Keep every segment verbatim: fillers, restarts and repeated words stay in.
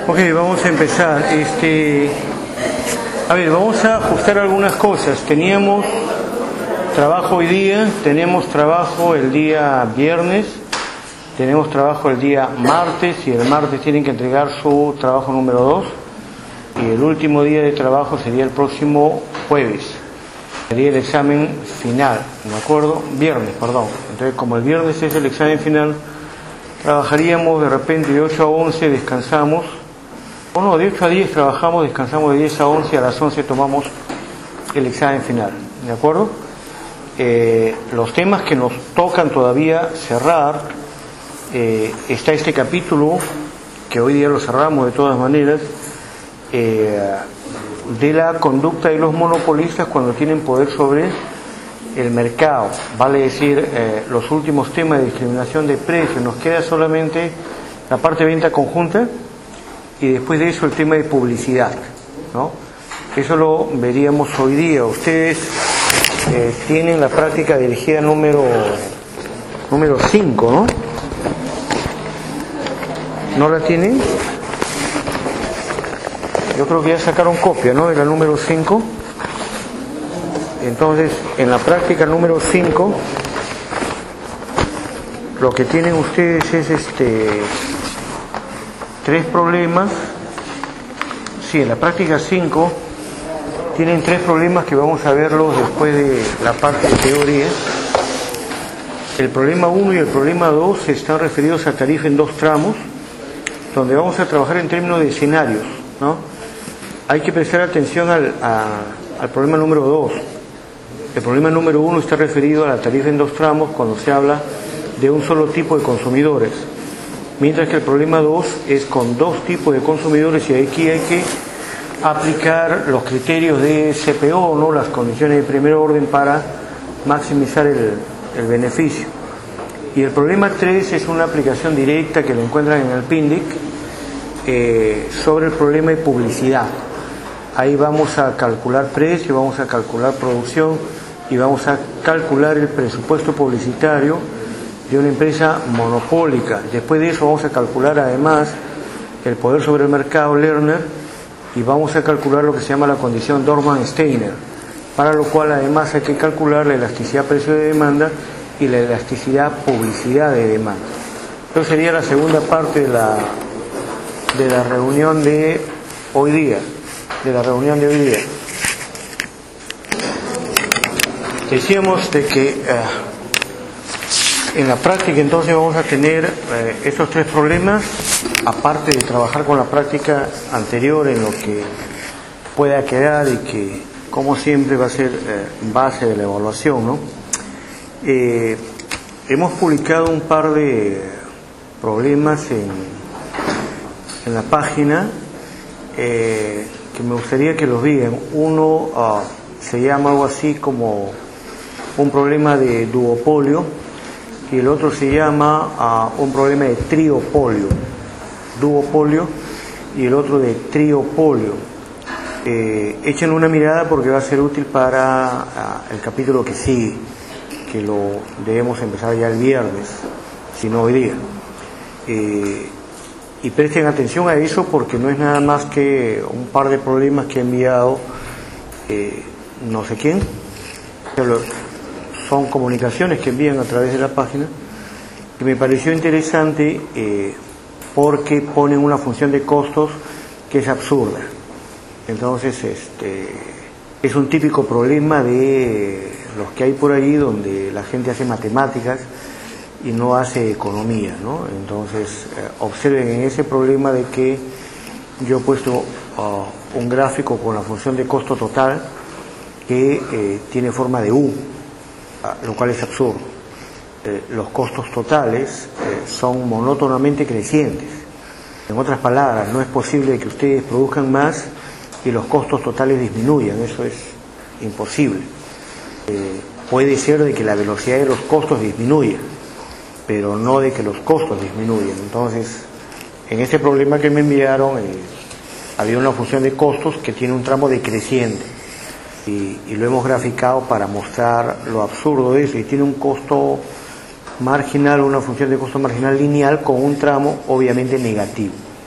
Ok, vamos a empezar. Este, a ver, vamos a ajustar algunas cosas. Teníamos trabajo hoy día, tenemos trabajo el día viernes, tenemos trabajo el día martes, y el martes tienen que entregar su trabajo número dos, y el último día de trabajo sería el próximo jueves, sería el examen final, ¿de acuerdo? Viernes, perdón. Entonces, como el viernes es el examen final, trabajaríamos de repente de ocho a once, descansamos, o no, de ocho a diez trabajamos, descansamos de diez a once, y a las once tomamos el examen final, ¿de acuerdo? Eh, los temas que nos tocan todavía cerrar, eh, está este capítulo, que hoy día lo cerramos de todas maneras, eh, de la conducta de los monopolistas cuando tienen poder sobre el mercado, vale decir, eh, los últimos temas de discriminación de precios. Nos queda solamente la parte de venta conjunta y después de eso el tema de publicidad, ¿no? Eso lo veríamos hoy día. Ustedes eh, tienen la práctica dirigida número número cinco, ¿no? ¿No la tienen? Yo creo que ya sacaron copia, ¿no?, de la número cinco. Entonces, en la práctica número cinco, lo que tienen ustedes es este tres problemas. Sí, en la práctica cinco tienen tres problemas que vamos a verlos después de la parte de teoría. El problema uno y el problema dos están referidos a tarifa en dos tramos, donde vamos a trabajar en términos de escenarios, ¿no? Hay que prestar atención al, a, al problema número dos. El problema número uno está referido a la tarifa en dos tramos cuando se habla de un solo tipo de consumidores, mientras que el problema dos es con dos tipos de consumidores, y aquí hay que aplicar los criterios de C P O, ¿no?, las condiciones de primer orden, para maximizar el, el beneficio. Y el problema tres es una aplicación directa que lo encuentran en el P I N D I C eh, sobre el problema de publicidad. Ahí vamos a calcular precio, vamos a calcular producción y vamos a calcular el presupuesto publicitario de una empresa monopólica. Después de eso vamos a calcular además el poder sobre el mercado, Lerner, y vamos a calcular lo que se llama la condición Dorman-Steiner, para lo cual además hay que calcular la elasticidad precio de demanda y la elasticidad publicidad de demanda. Entonces sería la segunda parte de la, de la reunión de hoy día, de la reunión de hoy día. Decíamos de que eh, en la práctica entonces vamos a tener eh, estos tres problemas, aparte de trabajar con la práctica anterior en lo que pueda quedar y que, como siempre, va a ser eh, base de la evaluación, ¿no? Eh, hemos publicado un par de problemas en, en la página eh, que me gustaría que los vean. Uno uh, se llama algo así como un problema de duopolio, y el otro se llama uh, un problema de triopolio, duopolio, y el otro de triopolio. Eh, echen una mirada porque va a ser útil para uh, el capítulo que sigue, que lo debemos empezar ya el viernes, si no hoy día. Eh, y presten atención a eso, porque no es nada más que un par de problemas que he enviado eh, no sé quién, son comunicaciones que envían a través de la página, que me pareció interesante eh, porque ponen una función de costos que es absurda. Entonces, este es un típico problema de los que hay por ahí, donde la gente hace matemáticas y no hace economía, ¿no? Entonces, eh, observen en ese problema de que yo he puesto uh, un gráfico con la función de costo total que eh, tiene forma de U, uh, lo cual es absurdo. Eh, los costos totales eh, son monótonamente crecientes. En otras palabras, no es posible que ustedes produzcan más y los costos totales disminuyan. Eso es imposible. Eh, puede ser de que la velocidad de los costos disminuya, pero no de que los costos disminuyan. Entonces, en este problema que me enviaron, eh, había una función de costos que tiene un tramo decreciente, y, y lo hemos graficado para mostrar lo absurdo de eso, y tiene un costo marginal, una función de costo marginal lineal con un tramo obviamente negativo.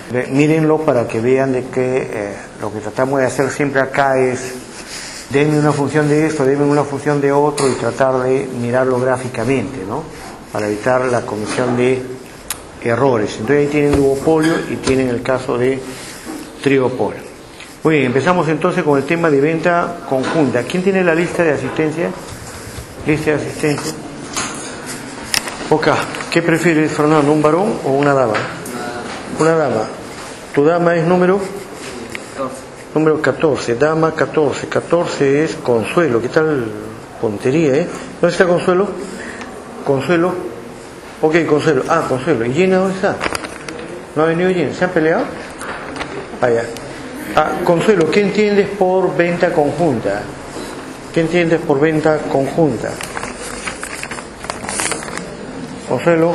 Mírenlo para que vean de que eh, lo que tratamos de hacer siempre acá es denme una función de esto, denme una función de otro y tratar de mirarlo gráficamente, ¿no? Para evitar la comisión de errores. Entonces ahí tienen duopolio y tienen el caso de triopolio. Muy bien, empezamos entonces con el tema de venta conjunta. ¿Quién tiene la lista de asistencia? Lista de asistencia. Ok, ¿qué prefieres, Fernando? ¿Un varón o una dama? Una dama. ¿Tu dama es número? Número catorce, dama catorce. catorce es Consuelo. ¿Qué tal puntería, eh? ¿Dónde está Consuelo? Consuelo. Ok, Consuelo. Ah, Consuelo. ¿Y Gina dónde está? ¿No ha venido Gina? ¿Se han peleado? Allá. Ah, Consuelo, ¿qué entiendes por venta conjunta? ¿Qué entiendes por venta conjunta? Consuelo.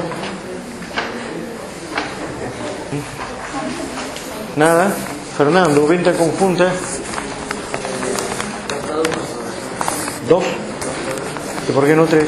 Nada. Fernando, venta conjunta. Dos. ¿Y por qué no tres?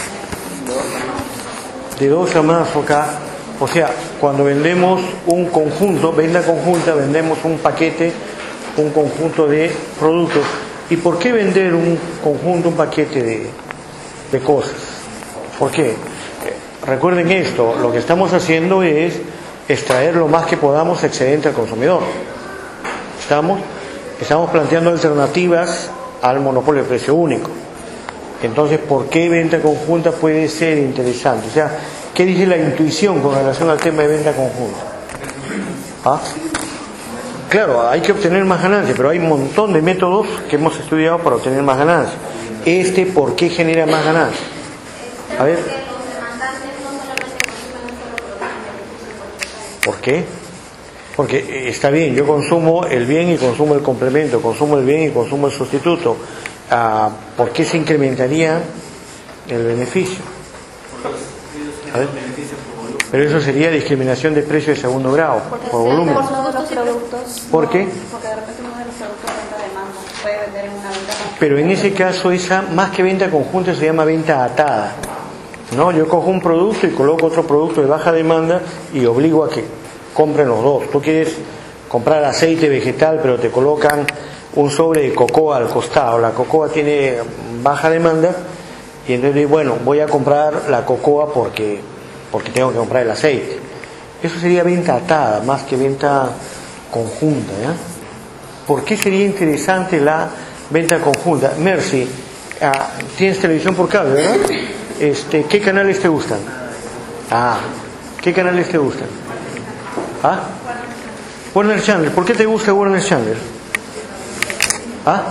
De dos a más acá. O sea, cuando vendemos un conjunto, venta conjunta, vendemos un paquete, un conjunto de productos. ¿Y por qué vender un conjunto, un paquete de, de cosas? ¿Por qué? Recuerden esto, lo que estamos haciendo es extraer lo más que podamos excedente al consumidor. Estamos, estamos planteando alternativas al monopolio de precio único. Entonces, ¿por qué venta conjunta puede ser interesante? O sea, ¿qué dice la intuición con relación al tema de venta conjunta? ¿Ah? Claro, hay que obtener más ganancias, pero hay un montón de métodos que hemos estudiado para obtener más ganancias. Este, ¿por qué genera más ganancias? A ver. ¿Por qué? Porque está bien, yo consumo el bien y consumo el complemento, consumo el bien y consumo el sustituto. Ah, ¿por qué se incrementaría el beneficio? A ver. Pero eso sería discriminación de precio de segundo grado, por volumen. Por todos los productos. ¿Por qué? Porque de repente uno de los productos venta demanda puede vender en una venta conjunta. Pero en ese caso, esa más que venta conjunta se llama venta atada. ¿No? Yo cojo un producto y coloco otro producto de baja demanda y obligo a que compren los dos. Tú quieres comprar aceite vegetal, pero te colocan un sobre de cocoa al costado. La cocoa tiene baja demanda y entonces, bueno, voy a comprar la cocoa porque, porque tengo que comprar el aceite. Eso sería venta atada, más que venta conjunta, ¿ya? ¿Por qué sería interesante la venta conjunta? Mercy, ah, tienes televisión por cable, ¿verdad? Este, ¿qué canales te gustan? Ah, ¿qué canales te gustan? ¿Ah? Warner Channel. ¿Por qué te gusta Warner Channel? ¿Ah?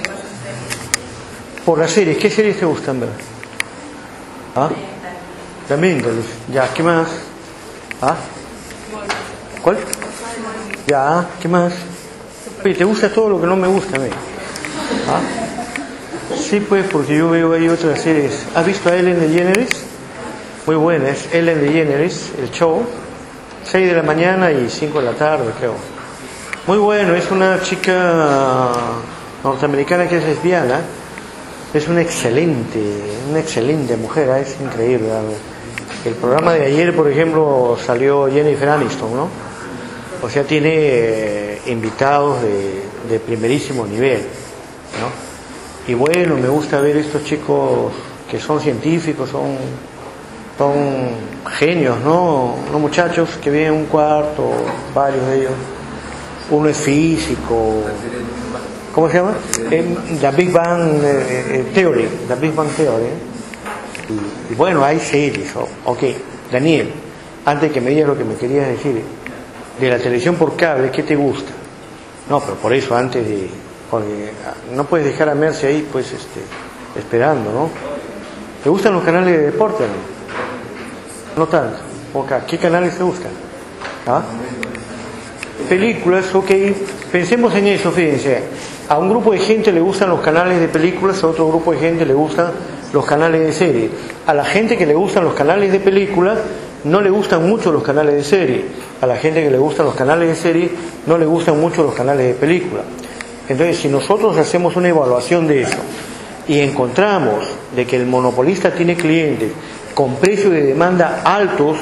Por las series. ¿Qué series te gustan ver? ¿Ah? También, ya, ¿qué más? ¿Ah? ¿Cuál? Ya, ¿qué más? Oye, ¿te gusta todo lo que no me gusta a mí? ¿Ah? Sí, pues, porque yo veo ahí otras series. ¿Has visto a Ellen DeGeneres? Muy buena, es Ellen DeGeneres, el show. seis de la mañana y cinco de la tarde, creo. Muy bueno, es una chica norteamericana que es lesbiana. Es una excelente, una excelente mujer, ¿eh? Es increíble. El programa de ayer, por ejemplo, salió Jennifer Aniston, ¿no? O sea, tiene eh, invitados de, de primerísimo nivel, ¿no? Y bueno, me gusta ver estos chicos que son científicos, son, son genios, ¿no? Unos muchachos que viven en un cuarto, varios de ellos. Uno es físico. ¿Cómo se llama? Eh, The Big Bang eh, Theory. The Big Bang Theory. Y, y bueno, hay series. Oh, ok, Daniel, antes que me digas lo que me querías decir, de la televisión por cable, ¿qué te gusta? No, pero por eso, antes de... Porque no puedes dejar a Mercy ahí, pues, este, esperando, ¿no? ¿Te gustan los canales de deporte? No, no tanto. Okay. ¿Qué canales te gustan? ¿Ah? Películas, ok. Pensemos en eso, fíjense. A un grupo de gente le gustan los canales de películas, a otro grupo de gente le gustan los canales de serie. A la gente que le gustan los canales de películas, no le gustan mucho los canales de serie. A la gente que le gustan los canales de serie, no le gustan mucho los canales de película. Entonces, si nosotros hacemos una evaluación de eso y encontramos de que el monopolista tiene clientes con precios de demanda altos,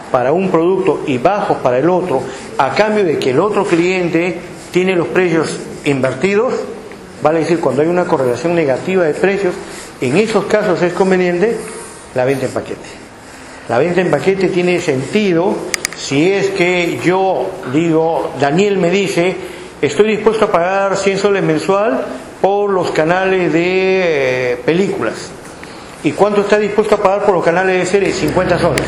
para un producto y bajos para el otro, a cambio de que el otro cliente tiene los precios invertidos, vale decir, cuando hay una correlación negativa de precios, en esos casos es conveniente la venta en paquete. La venta en paquete tiene sentido si es que yo digo, Daniel me dice, estoy dispuesto a pagar cien soles mensual por los canales de eh, películas. ¿Y cuánto está dispuesto a pagar por los canales de series? cincuenta soles.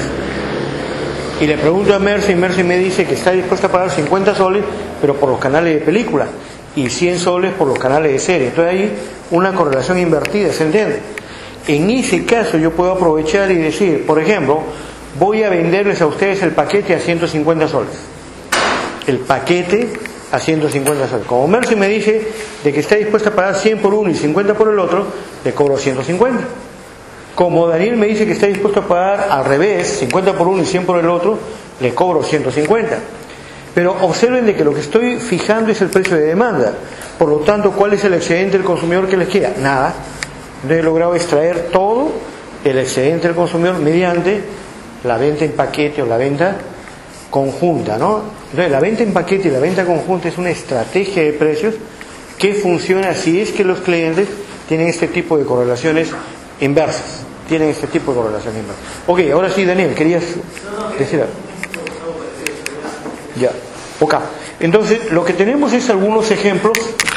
Y le pregunto a Mercy, y Mercy me dice que está dispuesta a pagar cincuenta soles, pero por los canales de película, y cien soles por los canales de serie. Entonces hay una correlación invertida, ¿se entiende? En ese caso yo puedo aprovechar y decir, por ejemplo, voy a venderles a ustedes el paquete a ciento cincuenta soles. El paquete a ciento cincuenta soles. Como Mercy me dice de que está dispuesta a pagar cien por uno y cincuenta por el otro, le cobro ciento cincuenta. Como Daniel me dice que está dispuesto a pagar al revés, cincuenta por uno y cien por el otro, le cobro ciento cincuenta. Pero observen de que lo que estoy fijando es el precio de demanda. Por lo tanto, ¿cuál es el excedente del consumidor que les queda? Nada. No he logrado extraer todo el excedente del consumidor mediante la venta en paquete o la venta conjunta, ¿no? Entonces, la venta en paquete y la venta conjunta es una estrategia de precios que funciona si es que los clientes tienen este tipo de correlaciones inversas. Tienen este tipo de correlaciones inversas. Ok, ahora sí, Daniel, querías decir algo. Ya, ok. Entonces, lo que tenemos es algunos ejemplos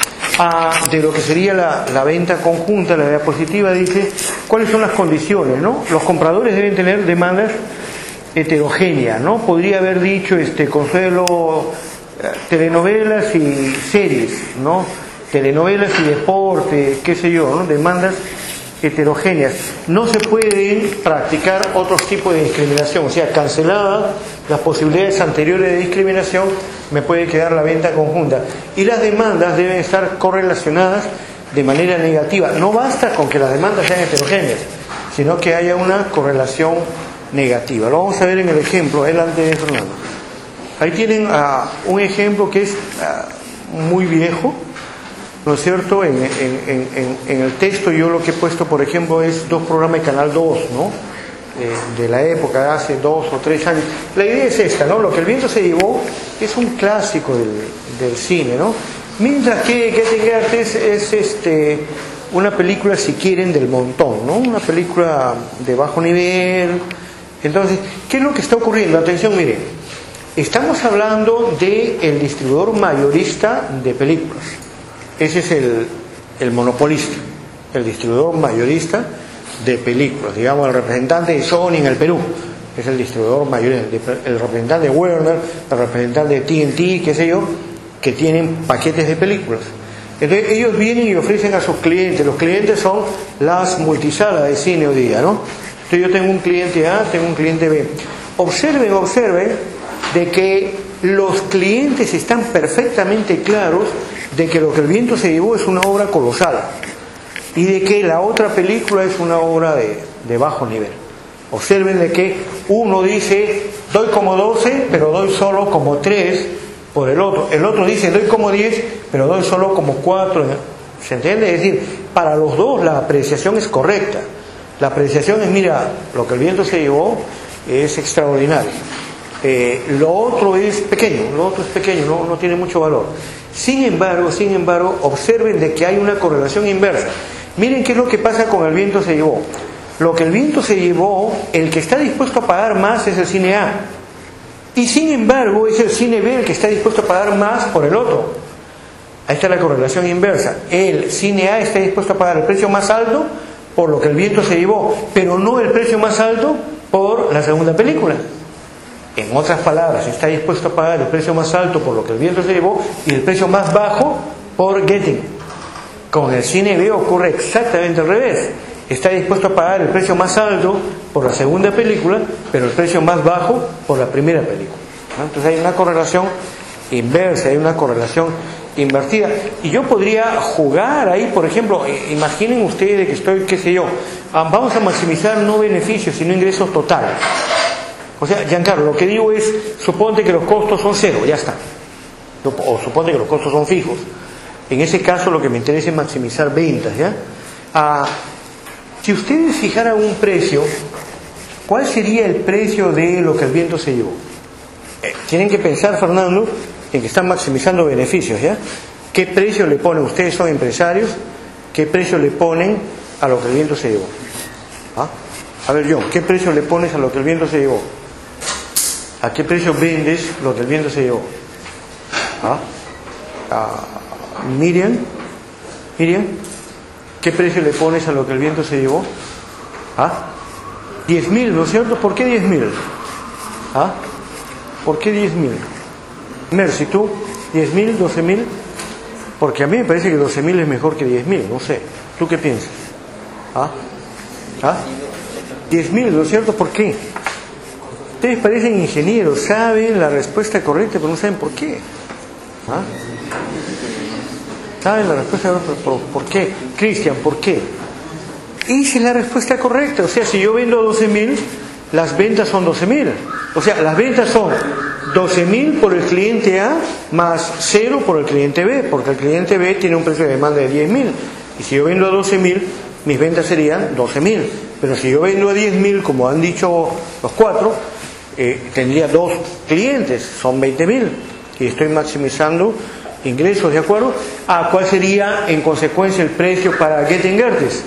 ah, de lo que sería la, la venta conjunta. La diapositiva dice cuáles son las condiciones, ¿no? Los compradores deben tener demandas heterogéneas, ¿no? Podría haber dicho, este, Consuelo, eh, telenovelas y series, ¿no? Telenovelas y deporte, qué sé yo, ¿no? Demandas heterogéneas. No se pueden practicar otros tipos de discriminación, o sea, canceladas las posibilidades anteriores de discriminación, me puede quedar la venta conjunta. Y las demandas deben estar correlacionadas de manera negativa. No basta con que las demandas sean heterogéneas, sino que haya una correlación negativa. Lo vamos a ver en el ejemplo, adelante de Fernando. Ahí tienen uh, un ejemplo que es uh, muy viejo, ¿no es cierto? En, en, en, en el texto yo lo que he puesto, por ejemplo, es dos programas de Canal dos, ¿no? Eh, de la época, de hace dos o tres años. La idea es esta, ¿no? Lo que el viento se llevó es un clásico del, del cine, ¿no? Mientras que Getting Out es, es este, una película, si quieren, del montón, ¿no? Una película de bajo nivel. Entonces, ¿qué es lo que está ocurriendo? Atención, miren, estamos hablando del distribuidor mayorista de películas. Ese es el, el monopolista, el distribuidor mayorista de películas, digamos el representante de Sony en el Perú, es el distribuidor mayorista, el representante de Warner, el representante de T N T, qué sé yo, que tienen paquetes de películas. Entonces ellos vienen y ofrecen a sus clientes, los clientes son las multisalas de cine hoy día, ¿no? Entonces yo tengo un cliente A, tengo un cliente B. Observen, observen de que los clientes están perfectamente claros de que lo que el viento se llevó es una obra colosal y de que la otra película es una obra de, de bajo nivel. Observen de que uno dice doy como doce pero doy solo como tres por el otro, el otro dice doy como diez pero doy solo como cuatro. ¿Se entiende? Es decir, para los dos la apreciación es correcta. La apreciación es, mira, lo que el viento se llevó es extraordinario. Eh, lo otro es pequeño, lo otro es pequeño, no, no tiene mucho valor. Sin embargo, sin embargo, observen de que hay una correlación inversa. Miren qué es lo que pasa con el viento se llevó. Lo que el viento se llevó, el que está dispuesto a pagar más es el cine A. Y sin embargo, es el cine B el que está dispuesto a pagar más por el otro. Ahí está la correlación inversa. El cine A está dispuesto a pagar el precio más alto por lo que el viento se llevó, pero no el precio más alto por la segunda película. En otras palabras, está dispuesto a pagar el precio más alto por lo que el viento se llevó y el precio más bajo por Getting. Con el cine B ocurre exactamente al revés. Está dispuesto a pagar el precio más alto por la segunda película, pero el precio más bajo por la primera película. ¿No? Entonces hay una correlación inversa, hay una correlación invertida. Y yo podría jugar ahí, por ejemplo, imaginen ustedes que estoy, qué sé yo, vamos a maximizar no beneficios, sino ingresos totales. O sea, Giancarlo, lo que digo es, suponte que los costos son cero, ya está. O suponte que los costos son fijos. En ese caso lo que me interesa es maximizar ventas, ¿ya? Ah, si ustedes fijaran un precio ¿cuál sería el precio de lo que el viento se llevó? Eh, tienen que pensar, Fernando, en que están maximizando beneficios, ¿ya? ¿Qué precio le ponen? Ustedes son empresarios, ¿qué precio le ponen a lo que el viento se llevó? ¿Ah? A ver, John, ¿qué precio le pones a lo que el viento se llevó? ¿A qué precio vendes lo que el viento se llevó? ¿Ah? ¿A Miriam? Miriam, ¿qué precio le pones a lo que el viento se llevó? ¿Ah? diez mil, ¿no es cierto? ¿Por qué diez mil? ¿Ah? ¿Por qué diez mil? Mercy, ¿tú? ¿diez mil, doce mil? Porque a mí me parece que doce mil es mejor que diez mil, no sé. ¿Tú qué piensas? ¿Ah? ¿Ah? diez mil, ¿no es cierto? ¿Por qué? Ustedes parecen ingenieros, saben la respuesta correcta, pero no saben por qué. ¿Ah? ¿Saben la respuesta correcta? ¿Por, por qué? Cristian, ¿por qué? Esa es la respuesta correcta. O sea, si yo vendo doce mil, las ventas son doce mil. O sea, las ventas son doce mil por el cliente A más cero por el cliente B, porque el cliente B tiene un precio de demanda de diez mil. Y si yo vendo a doce mil, mis ventas serían doce mil. Pero si yo vendo a diez mil, como han dicho los cuatro, eh, tendría dos clientes, son veinte mil. Y estoy maximizando ingresos, ¿de acuerdo? ¿A cuál sería en consecuencia el precio para Getten Gertes?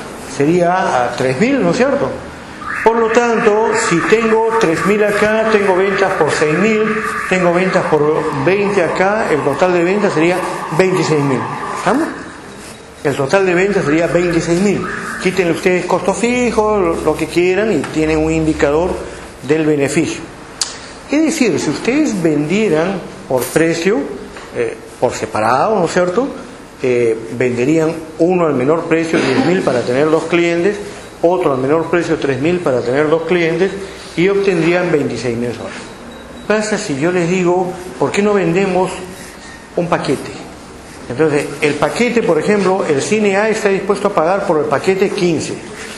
Sería a tres mil, ¿no es cierto? Por lo tanto, si tengo tres mil acá, tengo ventas por seis mil, tengo ventas por veinte acá, el total de ventas sería veintiséis mil. ¿Estamos? El total de ventas sería veintiséis mil. Quítenle ustedes costos fijos, lo que quieran, y tienen un indicador del beneficio. Es decir, si ustedes vendieran por precio, eh, por separado, ¿no es cierto?, eh, venderían uno al menor precio, diez mil para tener dos clientes, otro al menor precio, tres mil para tener dos clientes, y obtendrían veintiséis mil soles. Pasa si yo les digo, ¿por qué no vendemos un paquete? Entonces, el paquete, por ejemplo, el cine A está dispuesto a pagar por el paquete quince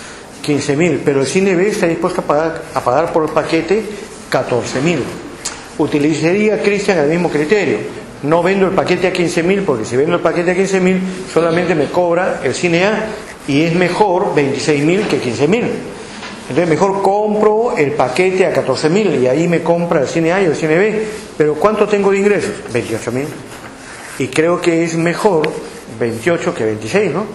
mil, pero el cine B está dispuesto a pagar, a pagar por el paquete catorce mil. Utilizaría, Cristian, el mismo criterio. No vendo el paquete a quince mil, porque si vendo el paquete a quince mil, solamente me cobra el cine A, y es mejor veintiséis mil que quince mil. Entonces mejor compro el paquete a catorce mil, y ahí me compra el cine A y el cine B. Pero ¿cuánto tengo de ingresos? veintiocho mil. Y creo que es mejor veintiocho que veintiséis, ¿no?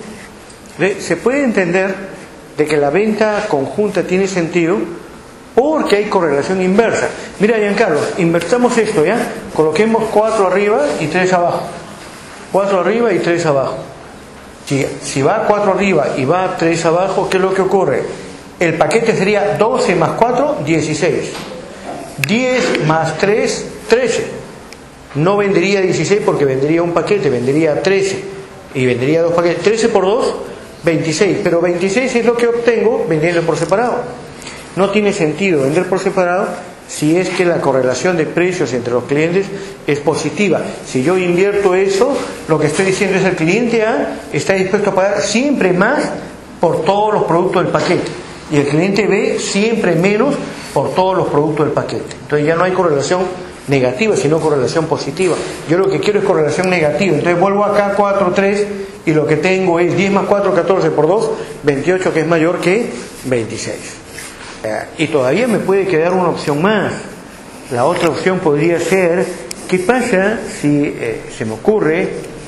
Se puede entender de que la venta conjunta tiene sentido porque hay correlación inversa. Mira, Giancarlo, invertamos esto, ¿ya? Coloquemos cuatro arriba y tres abajo. cuatro arriba y tres abajo. Si, si va cuatro arriba y va tres abajo, ¿qué es lo que ocurre? El paquete sería doce más cuatro, dieciséis. diez más tres, trece. No vendería dieciséis porque vendería un paquete, vendería trece. Y vendería dos paquetes. trece por dos, veintiséis. Pero veintiséis es lo que obtengo vendiendo por separado. No tiene sentido vender por separado si es que la correlación de precios entre los clientes es positiva. Si yo invierto eso, lo que estoy diciendo es que el cliente A está dispuesto a pagar siempre más por todos los productos del paquete, y el cliente B siempre menos por todos los productos del paquete. Entonces ya no hay correlación negativa, sino correlación positiva. Yo lo que quiero es correlación negativa. Entonces vuelvo acá cuatro, tres, y lo que tengo es diez más cuatro, catorce por dos, veintiocho, que es mayor que veintiséis. Y todavía me puede quedar una opción más. La otra opción podría ser, ¿qué pasa si eh, se me ocurre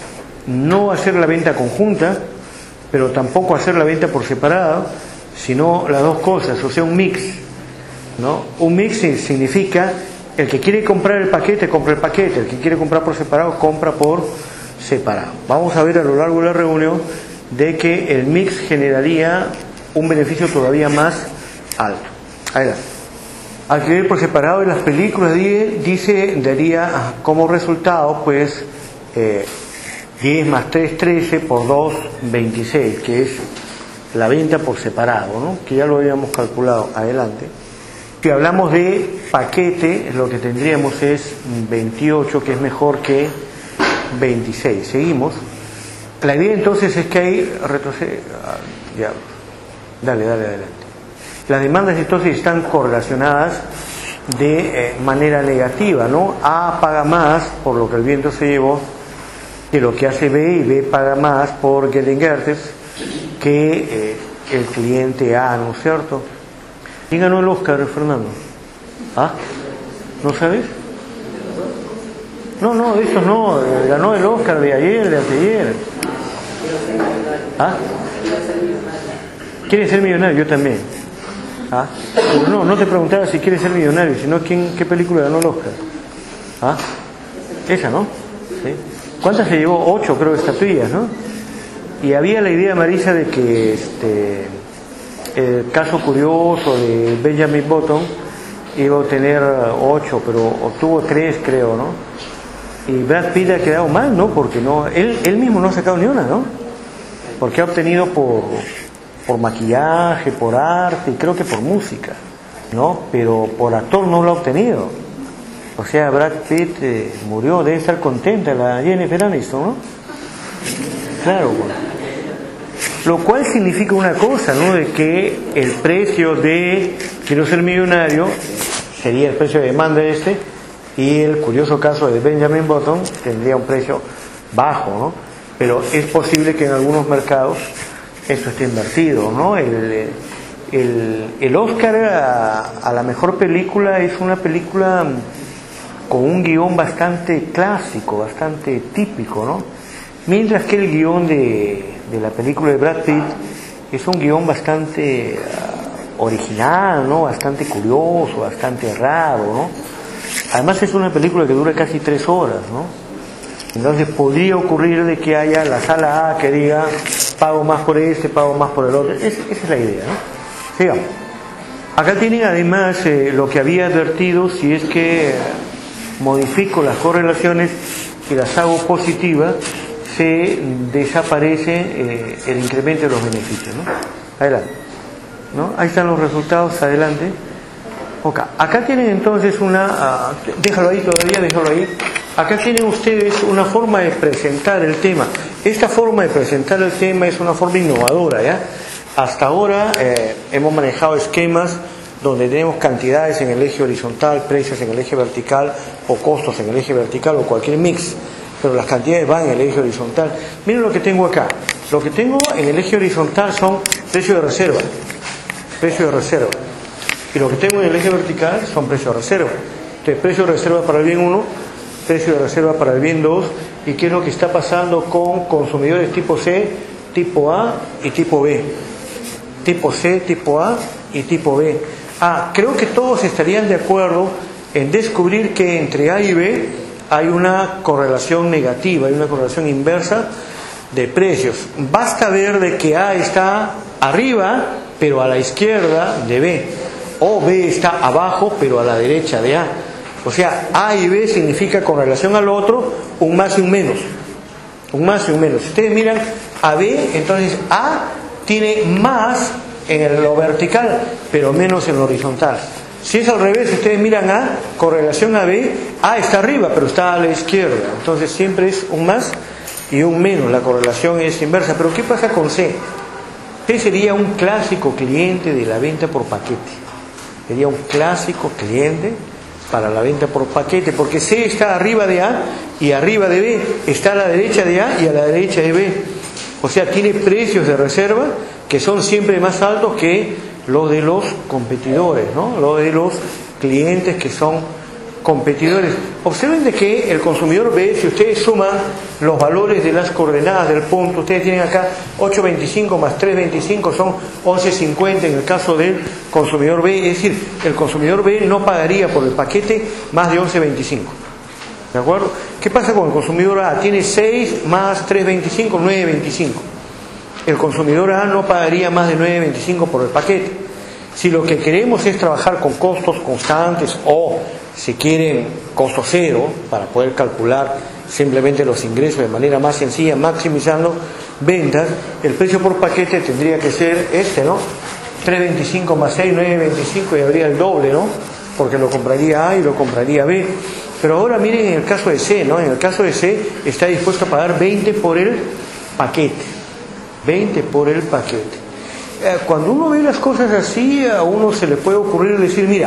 no hacer la venta conjunta, pero tampoco hacer la venta por separado, sino las dos cosas, o sea, un mix, ¿no? Un mix significa, el que quiere comprar el paquete, compra el paquete, el que quiere comprar por separado, compra por separado. Vamos a ver a lo largo de la reunión de que el mix generaría un beneficio todavía más alto. Adelante. Adquirir por separado en las películas dice, daría como resultado pues eh, diez más tres, trece por dos, veintiséis, que es la venta por separado, ¿no? Que ya lo habíamos calculado. Adelante. Si hablamos de paquete, lo que tendríamos es veintiocho, que es mejor que veintiséis. Seguimos. La idea entonces es que hay retrocede. Ya. Dale, dale, adelante. Las demandas entonces están correlacionadas de eh, manera negativa, ¿no? A paga más por lo que el viento se llevó que lo que hace B, y B paga más por Getten Gertes que eh, el cliente A, ¿no es cierto? ¿Quién ganó el Oscar, Fernando? ¿Ah? ¿No sabes? No, no, de estos no. Ganó el Oscar de ayer, de anteayer. ¿Ah? ¿Quiere ser millonario? Yo también. ¿Ah? Pero no, no te preguntaba si quiere ser millonario, sino quién, qué película ganó el Oscar. ¿Ah? Esa, ¿no? ¿Sí? ¿Cuántas se llevó? Ocho, creo, estatuillas, ¿no? Y había la idea, Marisa, de que este, el caso curioso de Benjamin Button iba a obtener ocho, pero obtuvo tres, creo, ¿no? Y Brad Pitt ha quedado mal, ¿no? Porque no, él, él mismo no ha sacado ni una, ¿no? Porque ha obtenido por, por maquillaje, por arte y creo que por música, ¿no? Pero por actor no lo ha obtenido. O sea, Brad Pitt eh, murió, debe estar contenta la Jennifer Aniston, ¿no? Claro, bueno. Lo cual significa una cosa, ¿no? De que el precio de quiero ser millonario sería el precio de demanda este, y el curioso caso de Benjamin Button tendría un precio bajo, ¿no? Pero es posible que en algunos mercados esto esté invertido, ¿no? El, el, el Oscar a, a la mejor película es una película con un guión bastante clásico, bastante típico, ¿no? Mientras que el guión de, de la película de Brad Pitt es un guión bastante uh, original, ¿no? Bastante curioso, bastante raro, ¿no? Además es una película que dura casi tres horas, ¿no? Entonces podría ocurrir de que haya la sala A que diga pago más por este, pago más por el otro. Es, esa es la idea, ¿no? Sigamos. Acá tienen además eh, lo que había advertido, si es que modifico las correlaciones y las hago positivas, se desaparece eh, el incremento de los beneficios, ¿no? Adelante, ¿no? Ahí están los resultados, adelante. Okay. Acá tienen entonces una, uh, déjalo ahí todavía, déjalo ahí. Acá tienen ustedes una forma de presentar el tema. Esta forma de presentar el tema es una forma innovadora, ¿ya? Hasta ahora eh, hemos manejado esquemas donde tenemos cantidades en el eje horizontal, precios en el eje vertical o costos en el eje vertical o cualquier mix, pero las cantidades van en el eje horizontal. Miren lo que tengo acá. Lo que tengo en el eje horizontal son precios de reserva, precio de reserva. Y lo que tengo en el eje vertical son precios de reserva. Entonces, precio de reserva para el bien uno, precio de reserva para el bien dos, y qué es lo que está pasando con consumidores tipo C, tipo A y tipo B. Tipo C, tipo A y tipo B. Ah, creo que todos estarían de acuerdo en descubrir que entre A y B hay una correlación negativa, hay una correlación inversa de precios. Basta ver de que A está arriba, pero a la izquierda de B. O B está abajo, pero a la derecha de A. O sea, A y B significa con relación al otro un más y un menos. Un más y un menos. Si ustedes miran a B, entonces A tiene más en lo vertical, pero menos en lo horizontal. Si es al revés, si ustedes miran A, con relación a B, A está arriba, pero está a la izquierda. Entonces siempre es un más y un menos. La correlación es inversa. Pero ¿qué pasa con C? C sería un clásico cliente de la venta por paquete. Sería un clásico cliente para la venta por paquete, porque C está arriba de A y arriba de B, está a la derecha de A y a la derecha de B. O sea, tiene precios de reserva que son siempre más altos que los de los competidores, ¿no? Los de los clientes que son competidores. Observen de que el consumidor B, si ustedes suman los valores de las coordenadas del punto, ustedes tienen acá ocho veinticinco más tres veinticinco son once cincuenta en el caso del consumidor B, es decir, el consumidor B no pagaría por el paquete más de once veinticinco. ¿De acuerdo? ¿Qué pasa con el consumidor A? Tiene seis más tres veinticinco, nueve veinticinco. El consumidor A no pagaría más de nueve veinticinco por el paquete. Si lo que queremos es trabajar con costos constantes o, si quieren, costo cero, para poder calcular simplemente los ingresos de manera más sencilla, maximizando ventas, el precio por paquete tendría que ser este, ¿no? tres veinticinco más seis, nueve veinticinco, y habría el doble, ¿no? Porque lo compraría A y lo compraría B. Pero ahora miren en el caso de C, ¿no? En el caso de C está dispuesto a pagar veinte por el paquete. veinte por el paquete. Cuando uno ve las cosas así, a uno se le puede ocurrir decir, mira,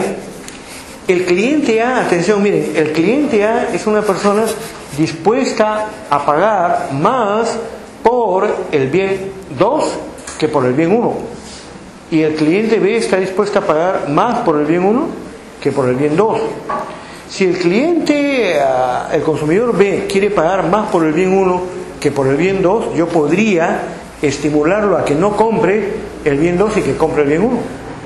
el cliente A, atención, miren, el cliente A es una persona dispuesta a pagar más por el bien dos que por el bien uno. y el cliente B está dispuesto a pagar más por el bien uno que por el bien dos. Si el cliente, el consumidor B, quiere pagar más por el bien uno que por el bien dos, yo podría estimularlo a que no compre el bien dos y que compre el bien uno.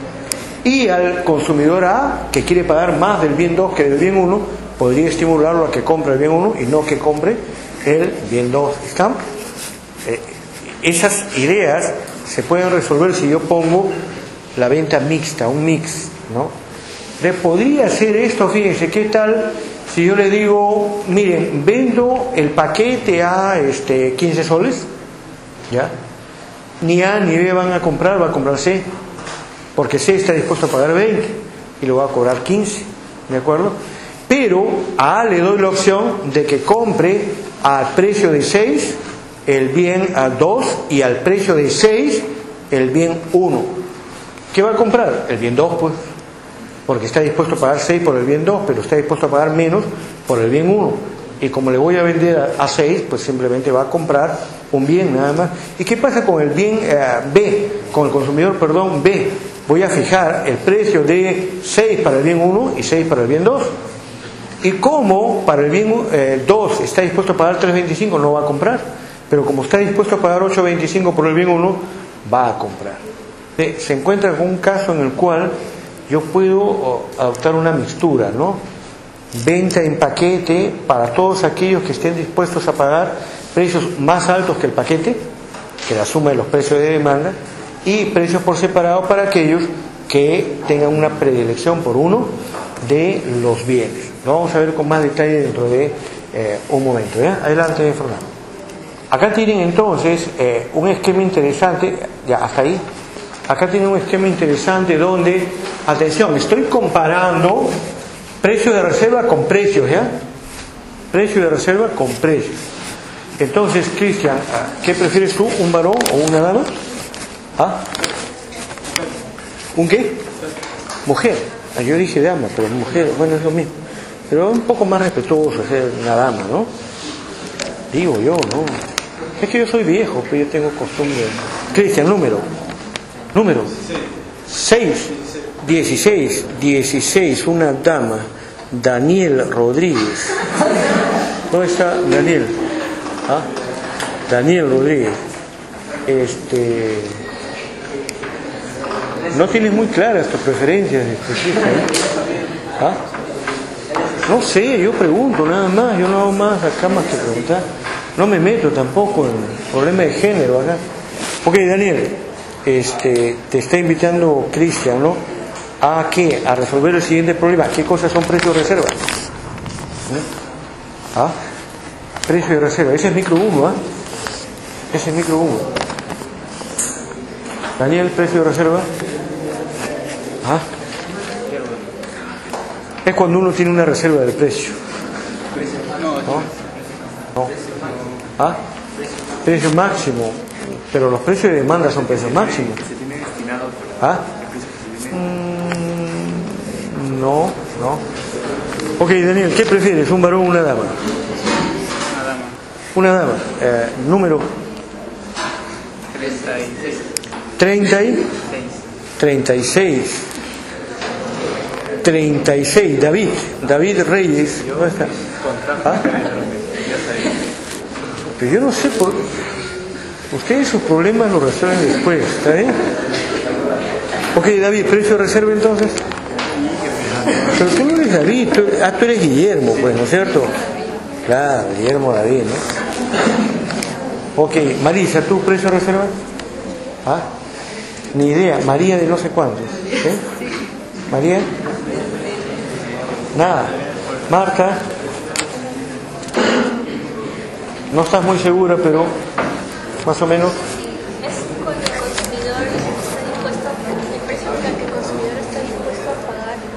Y al consumidor A, que quiere pagar más del bien dos que del bien uno, podría estimularlo a que compre el bien uno y no que compre el bien dos. ¿Están? Eh, esas ideas se pueden resolver si yo pongo la venta mixta, un mix, ¿no? Le podría hacer esto, fíjense, ¿qué tal si yo le digo, miren, vendo el paquete a este, quince soles, ¿ya? Ni A ni B van a comprar, va a comprar C, porque C está dispuesto a pagar veinte y lo va a cobrar quince, ¿de acuerdo? Pero a A le doy la opción de que compre al precio de seis el bien a dos y al precio de seis el bien uno. ¿Qué va a comprar? El bien dos, pues, porque está dispuesto a pagar seis por el bien dos, pero está dispuesto a pagar menos por el bien uno. Y como le voy a vender a seis, pues simplemente va a comprar un bien nada más. ¿Y qué pasa con el bien eh, B? Con el consumidor, perdón, B. Voy a fijar el precio de seis para el bien uno y seis para el bien dos. Y como para el bien eh, dos está dispuesto a pagar tres veinticinco, no va a comprar. Pero como está dispuesto a pagar ocho veinticinco por el bien uno, va a comprar. Eh, se encuentra con un caso en el cual yo puedo adoptar una mixtura, ¿no? Venta en paquete para todos aquellos que estén dispuestos a pagar precios más altos que el paquete, que la suma de los precios de demanda, y precios por separado para aquellos que tengan una predilección por uno de los bienes. Lo vamos a ver con más detalle dentro de eh, un momento. ¿Ya? Adelante, Fernando. Acá tienen entonces eh, un esquema interesante, ya hasta ahí. Acá tienen un esquema interesante donde, atención, estoy comparando precio de reserva con precios, ¿ya? Precio de reserva con precios. Entonces, Cristian, ¿qué prefieres tú? ¿Un varón o una dama? ¿Ah? ¿Un qué? Mujer. Ah, yo dije dama, pero mujer, bueno, es lo mismo. Pero un poco más respetuoso ser una dama, ¿no? Digo yo, ¿no? Es que yo soy viejo, pero yo tengo costumbre. Cristian, número. Número. seis. dieciséis. dieciséis, una dama. Daniel Rodríguez. ¿Dónde está Daniel? ¿Ah? Daniel Rodríguez. Este... No tienes muy claras tus preferencias, ¿eh? ¿Ah? No sé, yo pregunto nada más, yo no hago más acá más que preguntar. No me meto tampoco en problema de género acá. Ok, Daniel, este, te está invitando Cristian, ¿no? ¿A qué? A resolver el siguiente problema. ¿Qué cosas son precios de reserva? ¿Eh? ¿Ah? Precio de reserva. Ese es micro uno, ¿ah? ¿eh? Ese es micro uno. Daniel, precio de reserva. ¿Ah? Es cuando uno tiene una reserva de precio. ¿No? ¿No? ¿Ah? Precio máximo. Pero los precios de demanda son precios máximos. ¿Ah? Mm, no, no. Ok, Daniel, ¿qué prefieres? ¿Un varón o una dama? Una dama. Una dama. Eh, número. treinta y treinta y seis. treinta y seis. David. David Reyes. ¿Dónde está? ¿Ah? Pero yo no sé por... Ustedes sus problemas los resuelven después, ¿está bien? Ok, David, ¿precio de reserva entonces? Pero tú no eres David, tú, ah, tú eres Guillermo, pues, ¿no es cierto? Claro, Guillermo David, ¿no? Ok, Marisa, ¿tú precio de reserva? ¿Ah? Ni idea, María de no sé cuántos. ¿Eh? ¿María? Nada. Marta. No estás muy segura, pero más o menos. Es cuando el consumidor está dispuesto a pagar, el precio al que el consumidor está dispuesto a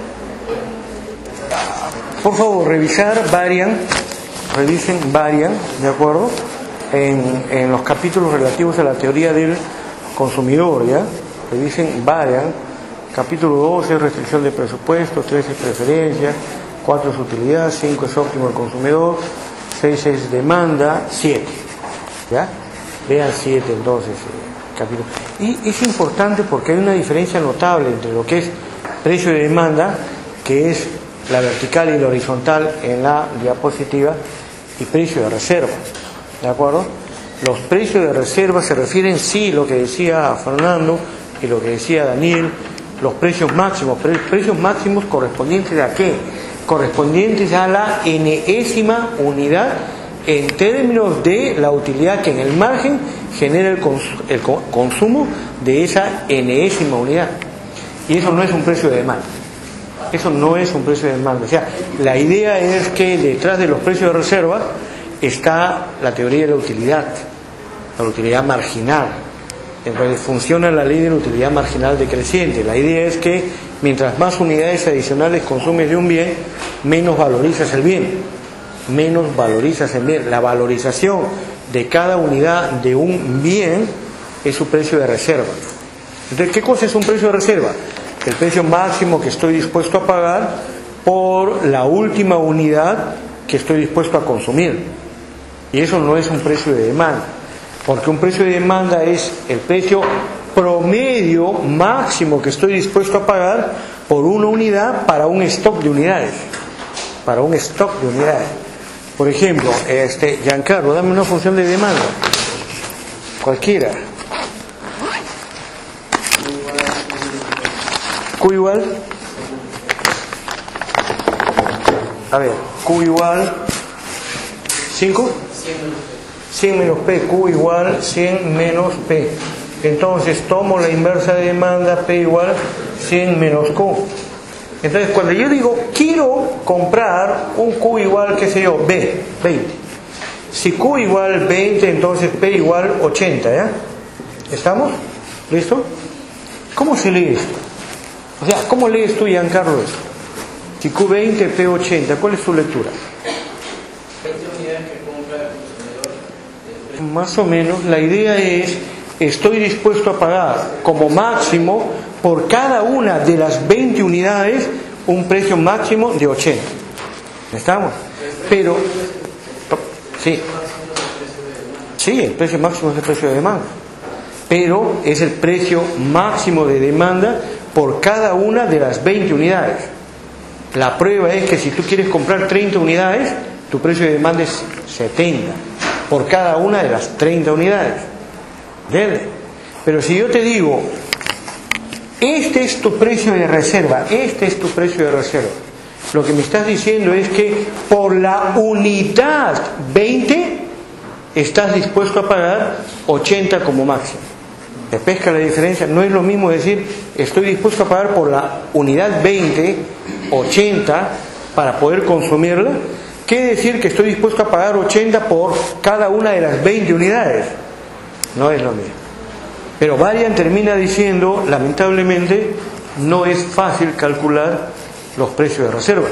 pagar. Por favor, revisar, varían, revisen, varían, ¿de acuerdo? En, en los capítulos relativos a la teoría del consumidor, ¿ya? Revisen, varían. Capítulo doce, restricción de presupuestos, trece es preferencia, cuatro es utilidad, cinco es óptimo el consumidor, seis es demanda, siete, ¿ya? Vean siete entonces. capítulo. Y es importante porque hay una diferencia notable entre lo que es precio de demanda, que es la vertical y la horizontal en la diapositiva, y precio de reserva. ¿De acuerdo? Los precios de reserva se refieren, sí, lo que decía Fernando y lo que decía Daniel, los precios máximos. Pero precios máximos correspondientes a qué? Correspondientes a la enésima unidad en términos de la utilidad que en el margen genera el, cons el co consumo de esa enésima unidad. Y eso no es un precio de demanda. Eso no es un precio de demanda. O sea, la idea es que detrás de los precios de reserva está la teoría de la utilidad, la utilidad marginal. Entonces funciona la ley de la utilidad marginal decreciente. La idea es que mientras más unidades adicionales consumes de un bien, menos valorizas el bien. Menos valorizas el bien. La valorización de cada unidad de un bien es su precio de reserva. Entonces, ¿qué cosa es un precio de reserva? El precio máximo que estoy dispuesto a pagar por la última unidad que estoy dispuesto a consumir. Y eso no es un precio de demanda, porque un precio de demanda es el precio promedio máximo que estoy dispuesto a pagar por una unidad para un stock de unidades. Para un stock de unidades. Por ejemplo, este, Giancarlo, dame una función de demanda. Cualquiera. Q igual. A ver, Q igual cinco. cien menos P, Q igual cien menos P. Entonces tomo la inversa de demanda, P igual cien menos Q. Entonces cuando yo digo quiero comprar un Q igual, qué sé yo, B, veinte. Si Q igual veinte, entonces P igual ochenta, ¿ya? ¿Estamos? ¿Listo? ¿Cómo se lee esto? O sea, ¿cómo lees tú, Giancarlo, esto? Si Q veinte, P ochenta, ¿cuál es tu lectura? Más o menos, la idea es, estoy dispuesto a pagar como máximo por cada una de las veinte unidades un precio máximo de ochenta. ¿Estamos? Pero, sí, sí, el precio máximo es el precio de demanda, pero es el precio máximo de demanda por cada una de las veinte unidades. La prueba es que si tú quieres comprar treinta unidades, tu precio de demanda es setenta por cada una de las treinta unidades. ¿Entiendes? Pero si yo te digo, este es tu precio de reserva, este es tu precio de reserva, lo que me estás diciendo es que por la unidad veinte estás dispuesto a pagar ochenta como máximo. ¿Te pesca la diferencia? No es lo mismo decir, estoy dispuesto a pagar por la unidad veinte, ochenta, para poder consumirla, que decir que estoy dispuesto a pagar ochenta por cada una de las veinte unidades. No es lo mismo. Pero Varian termina diciendo, lamentablemente, no es fácil calcular los precios de reserva.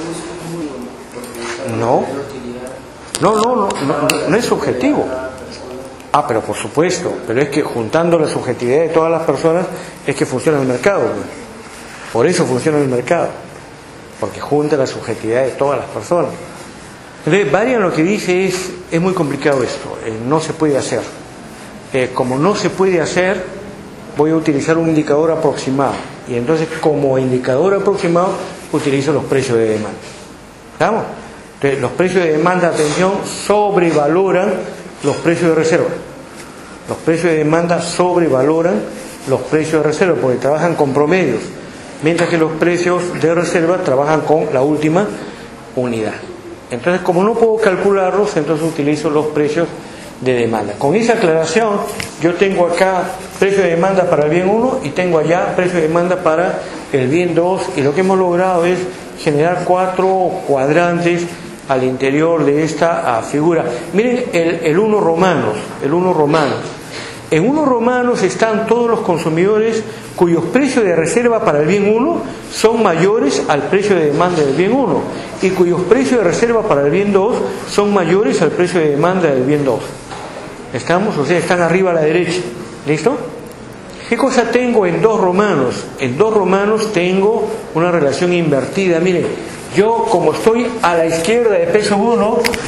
No, no, no, no, no, no es subjetivo. Ah, pero por supuesto, pero es que juntando la subjetividad de todas las personas es que funciona el mercado. Pues. Por eso funciona el mercado, porque junta la subjetividad de todas las personas. Entonces, Varian lo que dice es, es muy complicado esto, eh, no se puede hacer. Eh, como no se puede hacer, voy a utilizar un indicador aproximado. Y entonces, como indicador aproximado, utilizo los precios de demanda. ¿Estamos? Entonces, los precios de demanda, atención, sobrevaloran los precios de reserva. Los precios de demanda sobrevaloran los precios de reserva porque trabajan con promedios, mientras que los precios de reserva trabajan con la última unidad. Entonces, como no puedo calcularlos, entonces utilizo los precios de demanda. Con esa aclaración, yo tengo acá precio de demanda para el bien uno y tengo allá precio de demanda para el bien dos, y lo que hemos logrado es generar cuatro cuadrantes al interior de esta uh, figura. Miren el, el uno romanos, el uno romanos. En uno romanos están todos los consumidores cuyos precios de reserva para el bien uno son mayores al precio de demanda del bien uno y cuyos precios de reserva para el bien dos son mayores al precio de demanda del bien dos. ¿Estamos? O sea, están arriba a la derecha. ¿Listo? ¿Qué cosa tengo en dos romanos? En dos romanos tengo una relación invertida. Miren, yo como estoy a la izquierda de peso uno,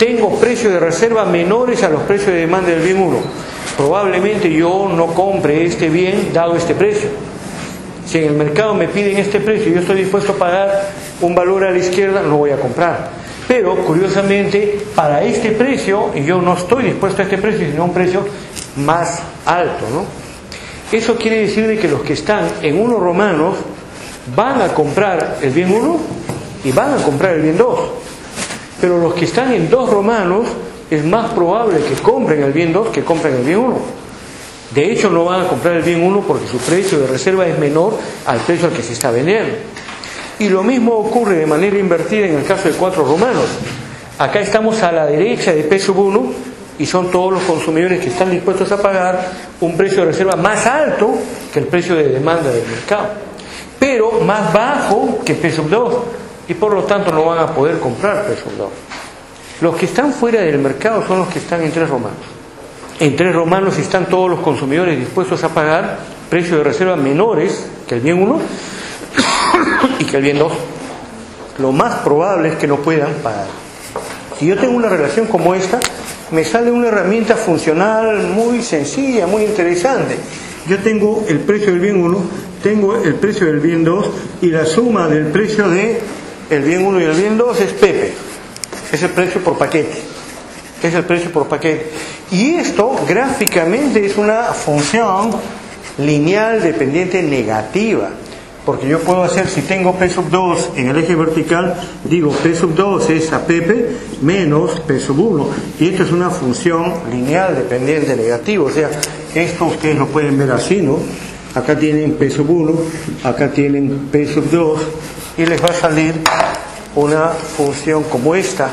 tengo precios de reserva menores a los precios de demanda del bien uno. Probablemente yo no compre este bien dado este precio. Si en el mercado me piden este precio y yo estoy dispuesto a pagar un valor a la izquierda, no voy a comprar. Pero curiosamente, para este precio, yo no estoy dispuesto a este precio, sino a un precio más alto, ¿no? Eso quiere decir de que los que están en uno romanos van a comprar el bien uno y van a comprar el bien dos. Pero los que están en dos romanos es más probable que compren el bien dos que compren el bien uno. De hecho, no van a comprar el bien uno porque su precio de reserva es menor al precio al que se está vendiendo. Y lo mismo ocurre de manera invertida en el caso de cuatro romanos. Acá estamos a la derecha de P sub uno y son todos los consumidores que están dispuestos a pagar un precio de reserva más alto que el precio de demanda del mercado, pero más bajo que P sub dos, y por lo tanto no van a poder comprar P sub dos. Los que están fuera del mercado son los que están en tres romanos. En tres romanos están todos los consumidores dispuestos a pagar precios de reserva menores que el bien uno y que el bien dos. Lo más probable es que no puedan pagar. Si yo tengo una relación como esta, me sale una herramienta funcional muy sencilla, muy interesante. Yo tengo el precio del bien uno, tengo el precio del bien dos, y la suma del precio de el bien uno y el bien dos es P P. Es el precio por paquete. Es el precio por paquete. Y esto gráficamente es una función lineal dependiente negativa. Porque yo puedo hacer, si tengo P sub dos en el eje vertical, digo P sub dos es a P P menos P sub uno. Y esto es una función lineal dependiente negativa. O sea, esto ustedes lo pueden ver así, ¿no? Acá tienen P sub uno, acá tienen P sub dos, y les va a salir una función como esta.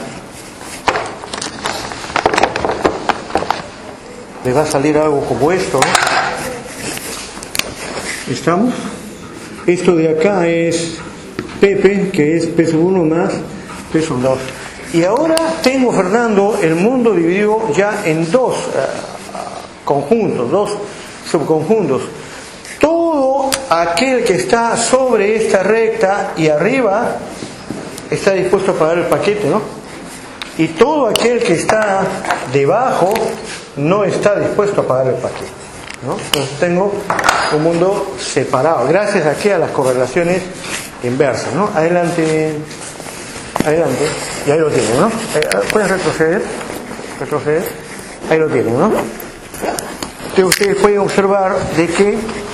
Les va a salir algo como esto, ¿no? ¿Estamos? Esto de acá es P P, que es P sub uno más P sub dos. Y ahora tengo, Fernando, el mundo dividido ya en dos uh, conjuntos, dos subconjuntos. Todo aquel que está sobre esta recta y arriba está dispuesto a pagar el paquete, ¿no? Y todo aquel que está debajo no está dispuesto a pagar el paquete, ¿no? Entonces tengo un mundo separado, gracias aquí a las correlaciones inversas, ¿no? Adelante, adelante, y ahí lo tienen, ¿no? Pueden retroceder, retroceder, ahí lo tienen, ¿no? Entonces ustedes pueden observar de que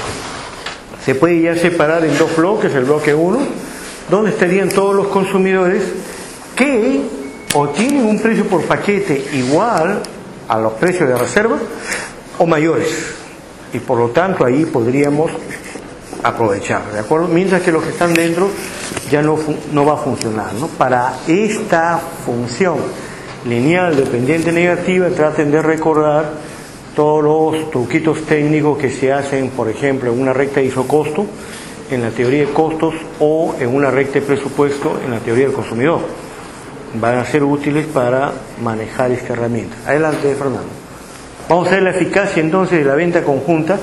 se puede ya separar en dos bloques, el bloque uno, donde estarían todos los consumidores que o tienen un precio por paquete igual a los precios de reserva o mayores, y por lo tanto ahí podríamos aprovechar, ¿de acuerdo? Mientras que los que están dentro ya no, no va a funcionar, ¿no? Para esta función lineal dependiente negativa, traten de recordar todos los truquitos técnicos que se hacen, por ejemplo, en una recta de isocosto, en la teoría de costos, o en una recta de presupuesto, en la teoría del consumidor. Van a ser útiles para manejar esta herramienta. Adelante, Fernando. Vamos a ver la eficacia entonces de la venta conjunta,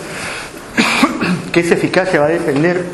que esa eficacia va a depender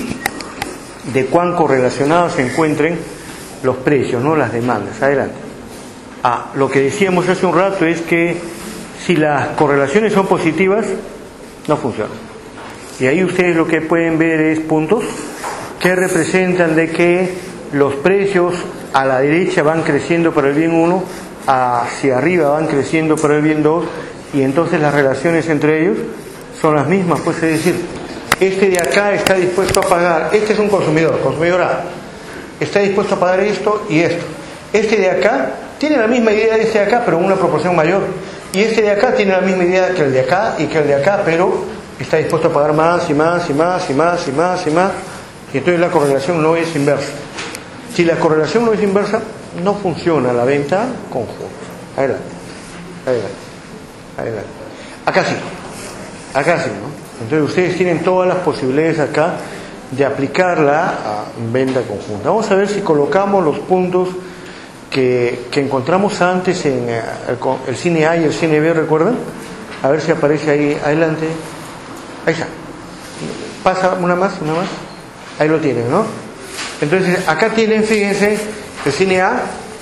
de cuán correlacionados se encuentren los precios, no las demandas. Adelante. Ah, lo que decíamos hace un rato es que si las correlaciones son positivas, no funciona. Y ahí ustedes lo que pueden ver es puntos que representan de que los precios a la derecha van creciendo para el bien uno, hacia arriba van creciendo para el bien dos, y entonces las relaciones entre ellos son las mismas. Pues es decir, este de acá está dispuesto a pagar, este es un consumidor, consumidor A, está dispuesto a pagar esto y esto. Este de acá tiene la misma idea de este de acá, pero en una proporción mayor. Y este de acá tiene la misma idea que el de acá y que el de acá, pero está dispuesto a pagar más y más y más y más y más y más. Y entonces la correlación no es inversa. Si la correlación no es inversa, no funciona la venta conjunta. Adelante, adelante, adelante. Acá sí, acá sí, ¿no? Entonces ustedes tienen todas las posibilidades acá de aplicarla a venta conjunta. Vamos a ver si colocamos los puntos que, que encontramos antes en el, el cine A y el cine B, ¿recuerdan? A ver si aparece ahí, adelante. Ahí está. Pasa una más, una más. Ahí lo tienen, ¿no? Entonces acá tienen, fíjense, el cine A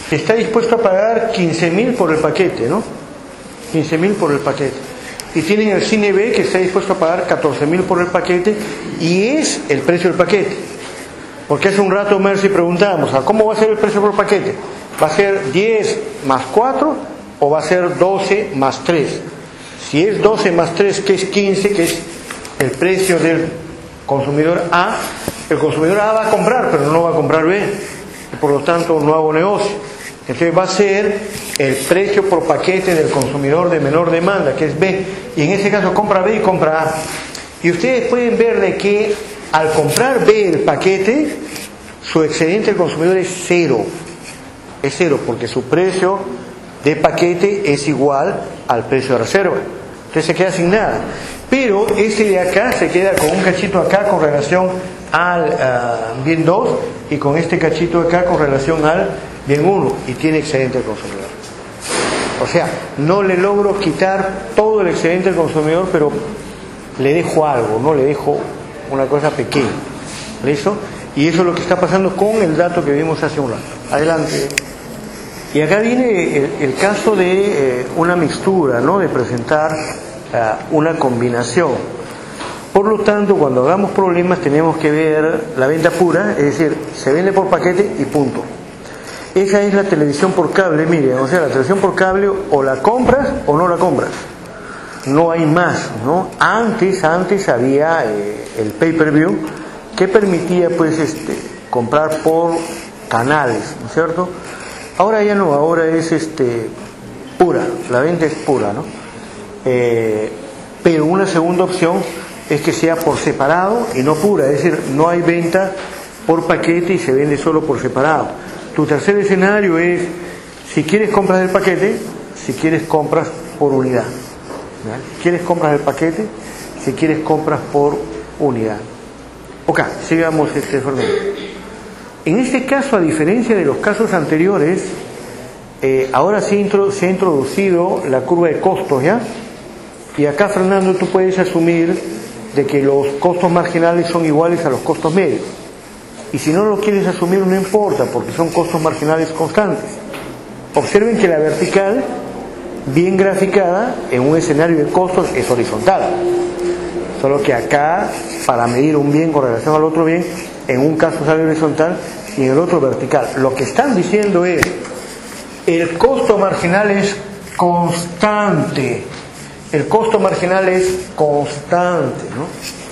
está dispuesto a pagar quince mil por el paquete, ¿no? quince mil por el paquete. Y tienen el cine B que está dispuesto a pagar catorce mil por el paquete y es el precio del paquete. Porque hace un rato, Mercy, preguntábamos, ¿cómo va a ser el precio por paquete? ¿Va a ser diez más cuatro o va a ser doce más tres? Si es doce más tres, que es quince, que es el precio del consumidor A, el consumidor A va a comprar, pero no va a comprar B. Y por lo tanto no hago negocio. Entonces va a ser el precio por paquete del consumidor de menor demanda, que es B. Y en ese caso compra B y compra A. Y ustedes pueden ver de que al comprar B el paquete, su excedente del consumidor es cero. Es cero, porque su precio de paquete es igual al precio de reserva. Entonces se queda sin nada. Pero este de acá se queda con un cachito acá con relación al uh, bien dos y con este cachito acá con relación al bien uno y tiene excedente del consumidor. O sea, no le logro quitar todo el excedente del consumidor, pero le dejo algo, no le dejo una cosa pequeña. ¿Listo? Y eso es lo que está pasando con el dato que vimos hace un rato. Adelante. Y acá viene el, el caso de eh, una mixtura, ¿no? De presentar uh, una combinación. Por lo tanto, cuando hagamos problemas tenemos que ver la venta pura, es decir, se vende por paquete y punto. Esa es la televisión por cable, miren, o sea, la televisión por cable o la compras o no la compras. No hay más, ¿no? Antes, antes había eh, el pay-per-view que permitía, pues, este, comprar por canales, ¿no es cierto? Ahora ya no, ahora es este pura, la venta es pura, ¿no? Eh, pero una segunda opción es que sea por separado y no pura, es decir, no hay venta por paquete y se vende solo por separado. Tu tercer escenario es, si quieres compras el paquete, si quieres compras por unidad. ¿Ya? Si quieres compras el paquete, si quieres compras por unidad. Ok, sigamos este Fernando. En este caso, a diferencia de los casos anteriores, eh, ahora se, intro, se ha introducido la curva de costos, ¿ya? Y acá, Fernando, tú puedes asumir de que los costos marginales son iguales a los costos medios. Y si no lo quieres asumir, no importa, porque son costos marginales constantes. Observen que la vertical, bien graficada, en un escenario de costos es horizontal. Solo que acá, para medir un bien con relación al otro bien, en un caso sale horizontal y en el otro vertical. Lo que están diciendo es, el costo marginal es constante. El costo marginal es constante, ¿no?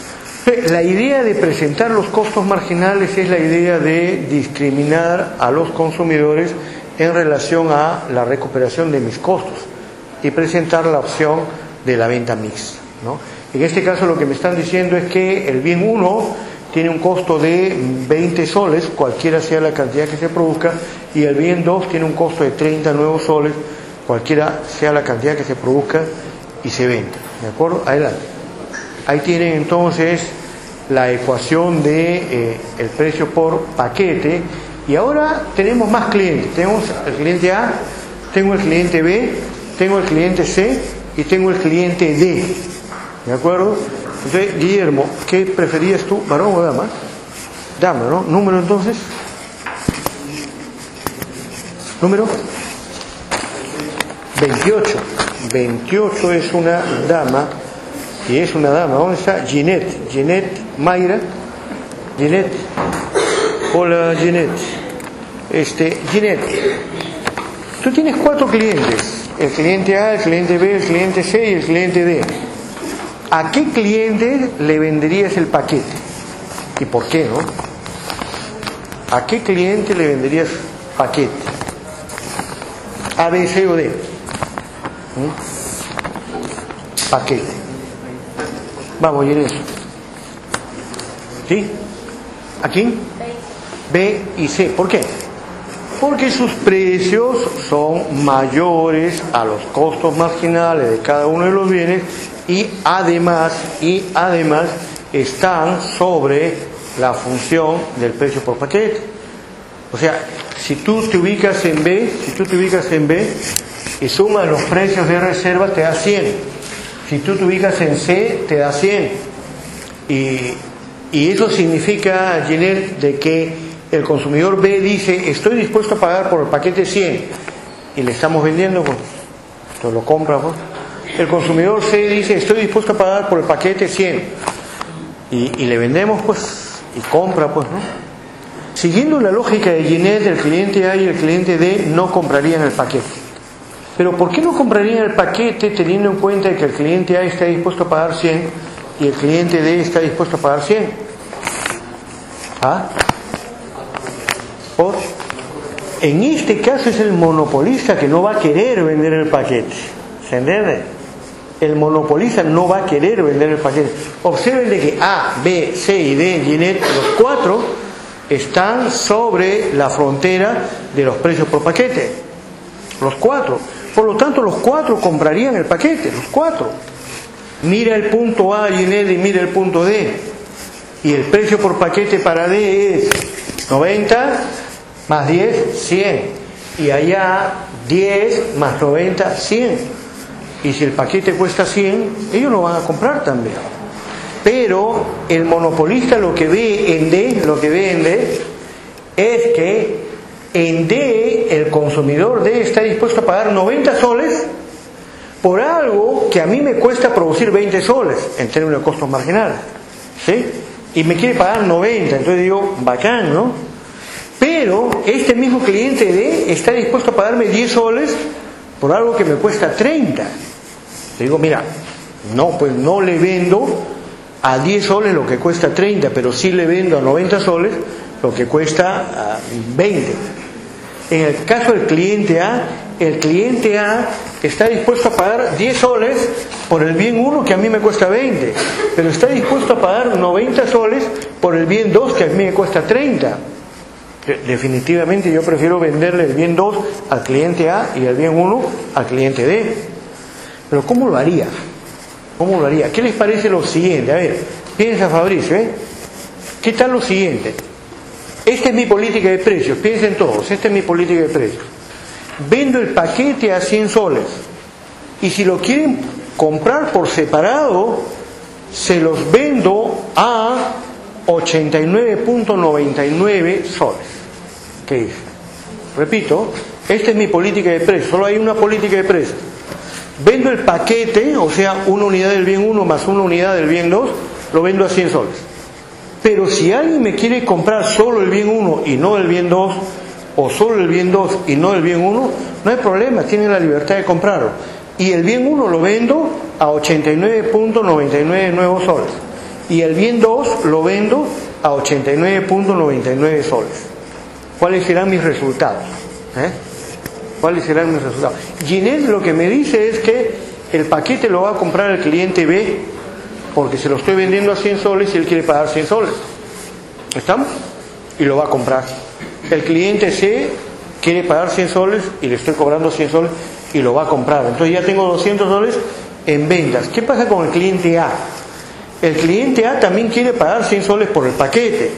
La idea de presentar los costos marginales es la idea de discriminar a los consumidores en relación a la recuperación de mis costos y presentar la opción de la venta mixta, ¿no? En este caso lo que me están diciendo es que el bien uno tiene un costo de veinte soles, cualquiera sea la cantidad que se produzca, y el bien dos tiene un costo de treinta nuevos soles, cualquiera sea la cantidad que se produzca y se venda. ¿De acuerdo? Adelante. Ahí tienen entonces la ecuación de eh, el precio por paquete. Y ahora tenemos más clientes. Tenemos el cliente A, tengo el cliente B, tengo el cliente C y tengo el cliente D. ¿De acuerdo? Entonces, Guillermo, ¿qué preferías tú, varón o dama? Dama, ¿no? ¿Número entonces? ¿Número? veintiocho. veintiocho es una dama, y es una dama. ¿Dónde está? Ginette. Ginette Mayra. Ginette. Hola, Ginette. Este, Ginette, tú tienes cuatro clientes. El cliente A, el cliente B, el cliente C y el cliente D. ¿A qué cliente le venderías el paquete? ¿Y por qué, no? ¿A qué cliente le venderías paquete? ¿A, B, C o D? ¿Mm? Paquete. Vamos, y eso. ¿Sí? ¿A quién? B y C. ¿Por qué? Porque sus precios son mayores a los costos marginales de cada uno de los bienes y además, y además están sobre la función del precio por paquete. O sea, si tú te ubicas en B, si tú te ubicas en B y sumas los precios de reserva, te da cien. Si tú te ubicas en C, te da cien. Y, y eso significa, Ginette, de que el consumidor B dice, estoy dispuesto a pagar por el paquete cien, y le estamos vendiendo, pues, entonces lo compra, pues. El consumidor C dice, estoy dispuesto a pagar por el paquete cien, y, y le vendemos, pues, y compra, pues, ¿no? Siguiendo la lógica de Ginette, el cliente A y el cliente D no comprarían el paquete. Pero ¿por qué no comprarían el paquete teniendo en cuenta que el cliente A está dispuesto a pagar cien y el cliente D está dispuesto a pagar cien? ¿Ah? ¿Por? En este caso es el monopolista que no va a querer vender el paquete. ¿Se entiende? El monopolista no va a querer vender el paquete. Observen de que A, B, C y D, Ginette, los cuatro están sobre la frontera de los precios por paquete. Los cuatro. Por lo tanto, los cuatro comprarían el paquete, los cuatro. Mira el punto A, Ginette, y mira el punto D. Y el precio por paquete para D es noventa más diez, cien. Y allá diez más noventa, cien. Y si el paquete cuesta cien, ellos lo van a comprar también. Pero el monopolista lo que ve en D, lo que ve en D, es que en D el consumidor D está dispuesto a pagar noventa soles por algo que a mí me cuesta producir veinte soles en términos de costos marginales, ¿sí? Y me quiere pagar noventa, entonces digo, bacán, ¿no? Pero este mismo cliente D está dispuesto a pagarme diez soles por algo que me cuesta treinta. Le digo, mira, no, pues no le vendo a diez soles lo que cuesta treinta, pero sí le vendo a noventa soles lo que cuesta veinte. En el caso del cliente A, el cliente A está dispuesto a pagar diez soles por el bien uno que a mí me cuesta veinte, pero está dispuesto a pagar noventa soles por el bien dos que a mí me cuesta treinta. Definitivamente yo prefiero venderle el bien dos al cliente A y el bien uno al cliente D. Pero ¿cómo lo haría? ¿Cómo lo haría? ¿Qué les parece lo siguiente? A ver, piensa Fabricio, ¿eh? ¿Qué tal lo siguiente? Esta es mi política de precios, piensen todos, esta es mi política de precios. Vendo el paquete a cien soles y si lo quieren comprar por separado, se los vendo a ochenta y nueve punto noventa y nueve soles. ¿Qué dice? Repito, esta es mi política de precios, solo hay una política de precios. Vendo el paquete, o sea, una unidad del bien uno más una unidad del bien dos, lo vendo a cien soles. Pero si alguien me quiere comprar solo el bien uno y no el bien dos, o solo el bien dos y no el bien uno, no hay problema, tienen la libertad de comprarlo. Y el bien uno lo vendo a ochenta y nueve punto noventa y nueve nuevos soles. Y el bien dos lo vendo a ochenta y nueve punto noventa y nueve soles. ¿Cuáles serán mis resultados? ¿Eh? ¿Cuáles serán mis resultados? Ginette lo que me dice es que el paquete lo va a comprar el cliente B porque se lo estoy vendiendo a cien soles y él quiere pagar cien soles. ¿Estamos? Y lo va a comprar. El cliente C quiere pagar cien soles y le estoy cobrando cien soles y lo va a comprar. Entonces ya tengo doscientos soles en ventas. ¿Qué pasa con el cliente A? El cliente A también quiere pagar cien soles por el paquete,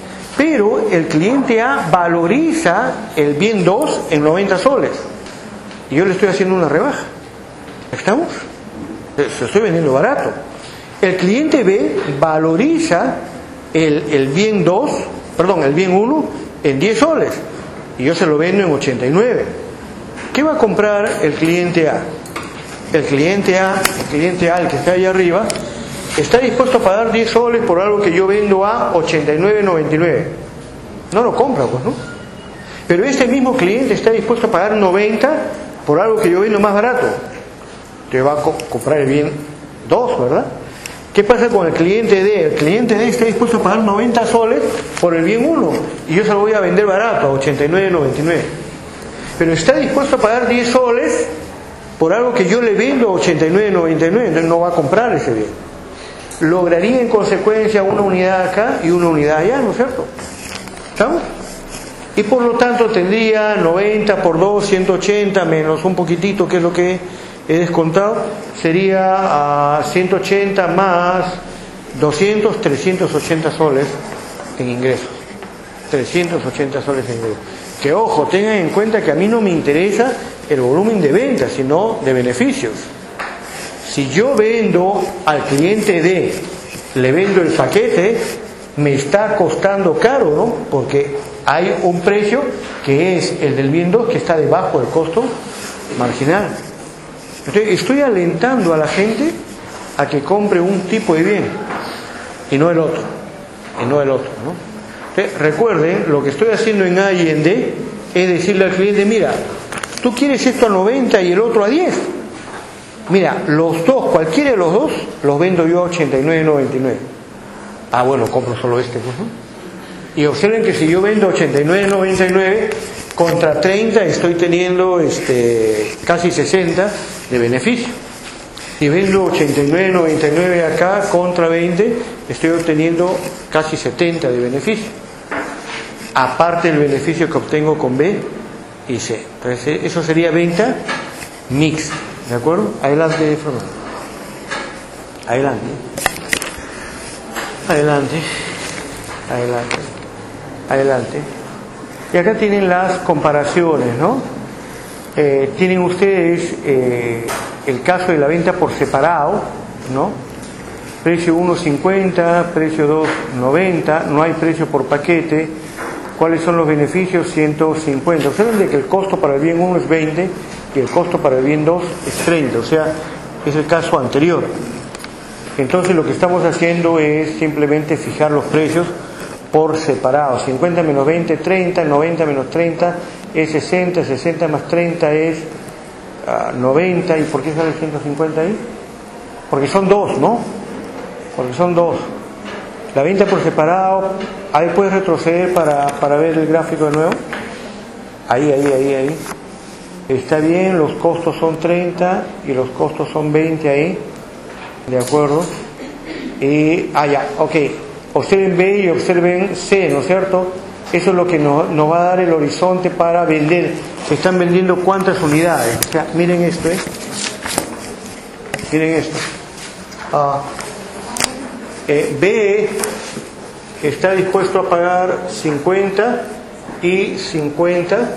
pero el cliente A valoriza el bien dos en noventa soles y yo le estoy haciendo una rebaja. ¿Estamos? Se estoy vendiendo barato. El cliente B valoriza el, el bien dos, perdón, el bien uno en diez soles y yo se lo vendo en ochenta y nueve. ¿Qué va a comprar el cliente A? El cliente A, el cliente A, el que está ahí arriba, está dispuesto a pagar diez soles por algo que yo vendo a ochenta y nueve noventa y nueve. No lo compra, pues, ¿no? Pero este mismo cliente está dispuesto a pagar noventa por algo que yo vendo más barato. Te va a co- comprar el bien dos, ¿verdad? ¿Qué pasa con el cliente D? El cliente D está dispuesto a pagar noventa soles por el bien uno y yo se lo voy a vender barato a ochenta y nueve noventa y nueve. Pero está dispuesto a pagar diez soles por algo que yo le vendo a ochenta y nueve noventa y nueve, entonces no va a comprar ese bien. Lograría en consecuencia una unidad acá y una unidad allá, ¿no es cierto? ¿Estamos? Y por lo tanto tendría noventa por dos, ciento ochenta menos un poquitito, que es lo que he descontado, sería a ciento ochenta más doscientos, trescientos ochenta soles en ingresos. trescientos ochenta soles en ingresos. Que ojo, tengan en cuenta que a mí no me interesa el volumen de ventas, sino de beneficios. Si yo vendo al cliente D, le vendo el paquete, me está costando caro, ¿no? Porque hay un precio que es el del bien dos, que está debajo del costo marginal. Entonces, estoy alentando a la gente a que compre un tipo de bien y no el otro, y no el otro, ¿no? Entonces, recuerden, lo que estoy haciendo en A y en D es decirle al cliente, mira, tú quieres esto a noventa y el otro a diez. Mira, los dos, cualquiera de los dos, los vendo yo a ochenta y nueve noventa y nueve. Ah, bueno, compro solo este, pues, ¿no? Y observen que si yo vendo ochenta y nueve noventa y nueve contra treinta, estoy teniendo este, casi sesenta de beneficio. Si vendo ochenta y nueve noventa y nueve acá contra veinte, estoy obteniendo casi setenta de beneficio. Aparte del beneficio que obtengo con B y C. Entonces, eso sería venta mixta. ¿De acuerdo? Adelante, Fernando. Adelante. Adelante. Adelante. Adelante. Y acá tienen las comparaciones, ¿no? Eh, tienen ustedes eh, el caso de la venta por separado, ¿no? Precio uno cincuenta, precio dos noventa, no hay precio por paquete. ¿Cuáles son los beneficios? ciento cincuenta. Observen de que el costo para el bien uno es veinte y el costo para el bien dos es treinta, o sea, es el caso anterior. Entonces lo que estamos haciendo es simplemente fijar los precios por separado. cincuenta menos veinte, treinta, noventa menos treinta es sesenta, sesenta más treinta es uh, noventa. ¿Y por qué sale ciento cincuenta ahí? Porque son dos, ¿no? Porque son dos. La venta por separado, ahí puedes retroceder para, para ver el gráfico de nuevo. Ahí, ahí, ahí, ahí. Está bien, los costos son treinta y los costos son veinte ahí. ¿De acuerdo? Y, ah, ya, ok. Observen B y observen C, ¿no es cierto? Eso es lo que nos, nos va a dar el horizonte para vender. Se están vendiendo cuántas unidades. O sea, miren esto, ¿eh? Miren esto. Ah, eh, B está dispuesto a pagar cincuenta y cincuenta.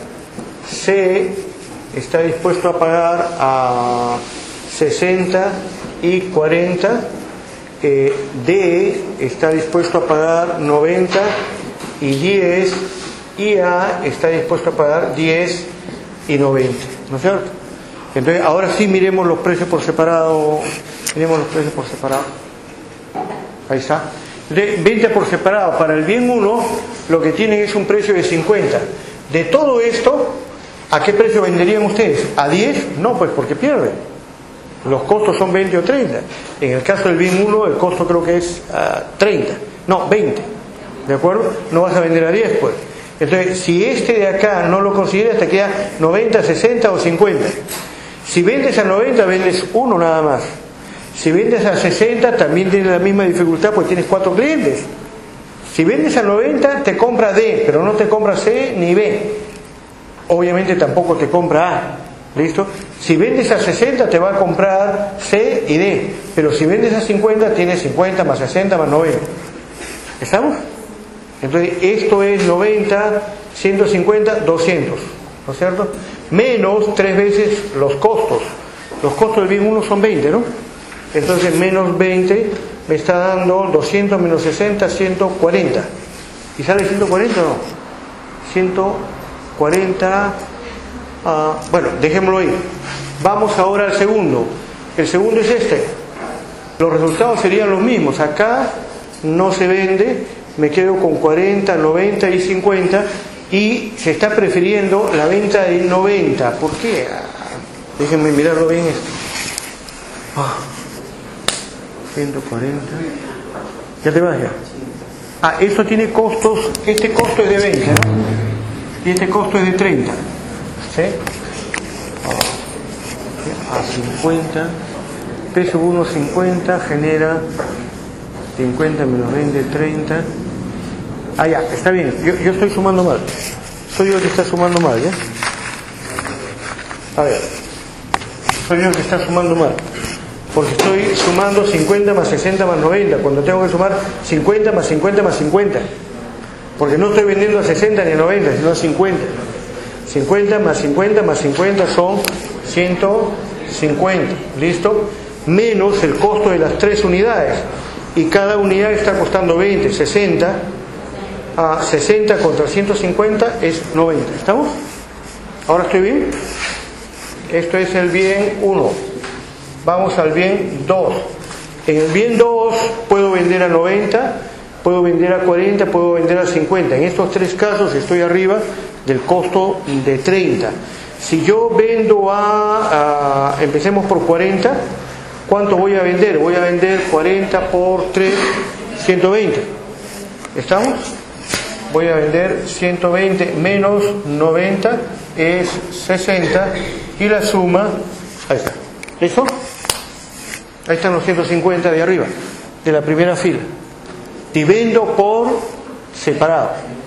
C está dispuesto a pagar a sesenta y cuarenta. Eh, D está dispuesto a pagar noventa y diez, y A está dispuesto a pagar diez y noventa, ¿no es cierto? Entonces, ahora sí miremos los precios por separado. Miremos los precios por separado. Ahí está. Entonces, venta por separado para el bien uno, lo que tienen es un precio de cincuenta. De todo esto, ¿a qué precio venderían ustedes? ¿A diez? No, pues porque pierden. Los costos son veinte o treinta. En el caso del bien uno, el costo creo que es uh, treinta. No, veinte. ¿De acuerdo? No vas a vender a diez, pues. Entonces, si este de acá no lo consideras, te queda noventa, sesenta o cincuenta. Si vendes a noventa, vendes uno nada más. Si vendes a sesenta, también tienes la misma dificultad, porque tienes cuatro clientes. Si vendes a noventa, te compra D, pero no te compra C ni B. Obviamente tampoco te compra A. ¿Listo? Si vendes a sesenta, te va a comprar C y D. Pero si vendes a cincuenta, tienes cincuenta más sesenta más noventa. ¿Estamos? Entonces, esto es noventa, ciento cincuenta, doscientos. ¿No es cierto? Menos tres veces los costos. Los costos del bien uno son veinte, ¿no? Entonces, menos veinte me está dando doscientos menos sesenta, ciento cuarenta. ¿Y sale ciento cuarenta o no? ciento cuarenta. Uh, bueno, dejémoslo ahí. Vamos ahora al segundo. El segundo es este. Los resultados serían los mismos. Acá no se vende, me quedo con cuarenta, noventa y cincuenta, y se está prefiriendo la venta de noventa. ¿Por qué? Déjenme mirarlo bien esto. Ah, ciento cuarenta. ¿Ya te vas ya? Ah, esto tiene costos. Este costo es de veinte, ¿no? Y este costo es de treinta. ¿Sí? A cincuenta, peso uno cincuenta genera cincuenta menos veinte, treinta. Ah, ya, está bien, yo, yo estoy sumando mal. Soy yo el que está sumando mal, ¿ya? A ver, soy yo el que está sumando mal. Porque estoy sumando cincuenta más sesenta más noventa, cuando tengo que sumar cincuenta más cincuenta más cincuenta. Porque no estoy vendiendo a sesenta ni a noventa, sino a cincuenta. cincuenta más cincuenta más cincuenta son ciento cincuenta, ¿listo? Menos el costo de las tres unidades, y cada unidad está costando veinte, sesenta. a sesenta contra ciento cincuenta es noventa. ¿Estamos? ¿Ahora estoy bien? Esto es el bien uno. Vamos al bien dos. En el bien dos puedo vender a noventa, puedo vender a cuarenta, puedo vender a cincuenta. En estos tres casos estoy arriba del costo de treinta. Si yo vendo a, a empecemos por cuarenta, ¿cuánto voy a vender? Voy a vender cuarenta por tres, ciento veinte. ¿Estamos? Voy a vender ciento veinte menos noventa es sesenta y la suma, ahí está. ¿Listo? Ahí están los ciento cincuenta de arriba, de la primera fila. Y vendo por separado.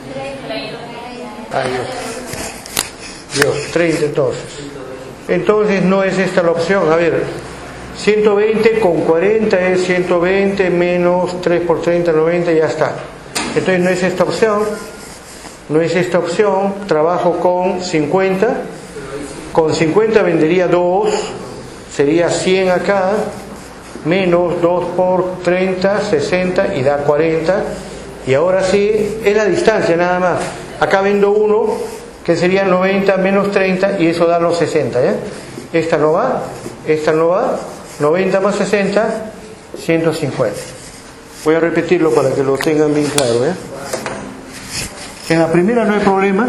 Ay, Dios. Dios, treinta entonces. Entonces no es esta la opción. A ver, ciento veinte con cuarenta es ciento veinte menos tres por treinta, noventa, ya está. Entonces no es esta opción. No es esta opción. Trabajo con cincuenta. Con cincuenta vendería dos. Sería cien acá. Menos dos por treinta, sesenta y da cuarenta. Y ahora sí, es la distancia nada más. Acá vendo uno, que sería noventa menos treinta, y eso da los sesenta, ¿ya? Esta no va, esta no va. noventa más sesenta, ciento cincuenta. Voy a repetirlo para que lo tengan bien claro, ¿ya? En la primera no hay problema.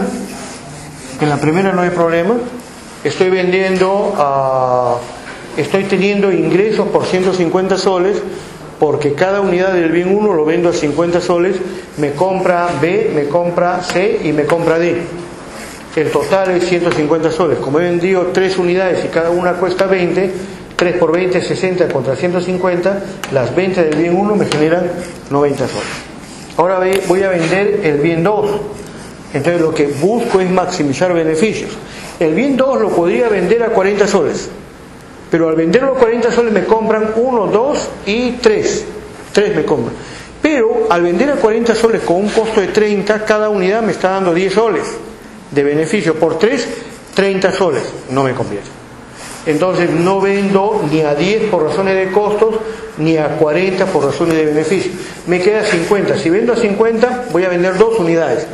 En la primera no hay problema. Estoy vendiendo a... Estoy teniendo ingresos por ciento cincuenta soles, porque cada unidad del bien uno lo vendo a cincuenta soles, me compra B, me compra C y me compra D. El total es ciento cincuenta soles. Como he vendido tres unidades y cada una cuesta veinte, tres por veinte, sesenta contra ciento cincuenta, las ventas del bien uno me generan noventa soles. Ahora voy a vender el bien dos. Entonces lo que busco es maximizar beneficios. El bien dos lo podría vender a cuarenta soles. Pero al venderlo a cuarenta soles me compran uno, dos y tres. tres me compran. Pero al vender a cuarenta soles con un costo de treinta, cada unidad me está dando diez soles de beneficio. Por tres, treinta soles. No me conviene. Entonces no vendo ni a diez por razones de costos, ni a cuarenta por razones de beneficio. Me queda cincuenta. Si vendo a cincuenta, voy a vender dos unidades.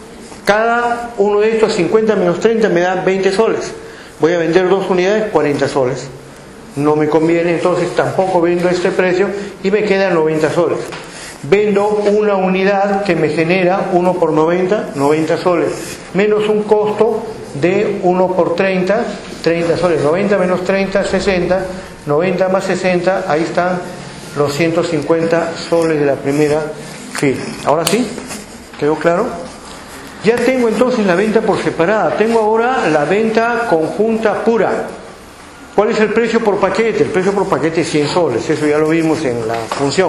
Cada uno de estos cincuenta menos treinta me da veinte soles. Voy a vender dos unidades, cuarenta soles. No me conviene, entonces tampoco vendo a este precio y me quedan noventa soles. Vendo una unidad que me genera uno por noventa, noventa soles, menos un costo de uno por treinta, treinta soles. noventa menos treinta, sesenta, noventa más sesenta, ahí están los ciento cincuenta soles de la primera fila. ¿Ahora sí? ¿Quedó claro? Ya tengo entonces la venta por separada. Tengo ahora la venta conjunta pura. ¿Cuál es el precio por paquete? El precio por paquete es cien soles. Eso ya lo vimos en la función.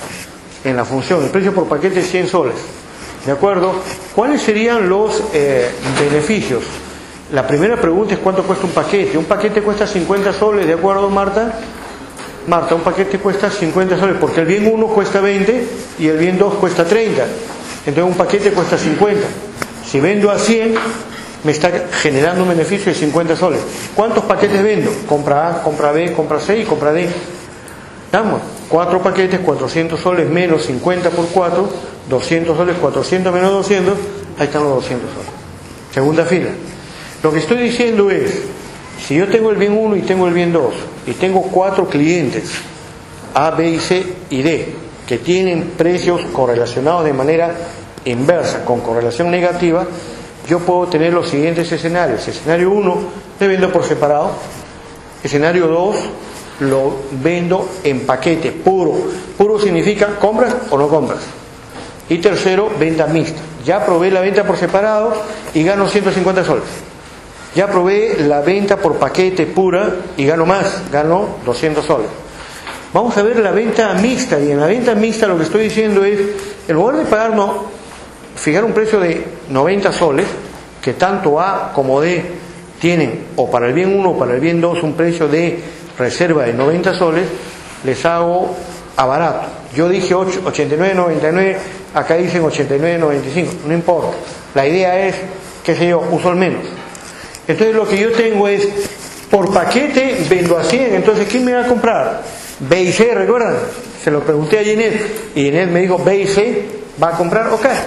En la función. El precio por paquete es cien soles. ¿De acuerdo? ¿Cuáles serían los eh, beneficios? La primera pregunta es ¿cuánto cuesta un paquete? Un paquete cuesta cincuenta soles. ¿De acuerdo, Marta? Marta, un paquete cuesta cincuenta soles porque el bien uno cuesta veinte y el bien dos cuesta treinta. Entonces un paquete cuesta cincuenta. Si vendo a cien, me está generando un beneficio de cincuenta soles. ¿Cuántos paquetes vendo? Compra A, compra B, compra C y compra D. ¿Estamos? Cuatro paquetes, cuatrocientos soles menos cincuenta por cuatro, doscientos soles, cuatrocientos menos doscientos, ahí están los doscientos soles. Segunda fila. Lo que estoy diciendo es, si yo tengo el bien uno y tengo el bien dos, y tengo cuatro clientes, A, B y C y D, que tienen precios correlacionados de manera inversa, con correlación negativa, yo puedo tener los siguientes escenarios. Escenario uno, le vendo por separado. Escenario dos, lo vendo en paquete, puro. Puro significa compras o no compras. Y tercero, venta mixta. Ya probé la venta por separado y gano ciento cincuenta soles. Ya probé la venta por paquete pura y gano más, gano doscientos soles. Vamos a ver la venta mixta, y en la venta mixta lo que estoy diciendo es, en lugar de pagar, no, fijar un precio de noventa soles, que tanto A como D tienen, o para el bien uno o para el bien dos, un precio de reserva de noventa soles, les hago a barato. Yo dije ochenta y nueve noventa y nueve, acá dicen ochenta y nueve noventa y cinco, no importa. La idea es, qué sé yo, uso el menos. Entonces lo que yo tengo es, por paquete vendo a cien, entonces ¿quién me va a comprar? B y C, ¿recuerdan? Se lo pregunté a Ginette y Ginette me dijo B y C va a comprar, ok.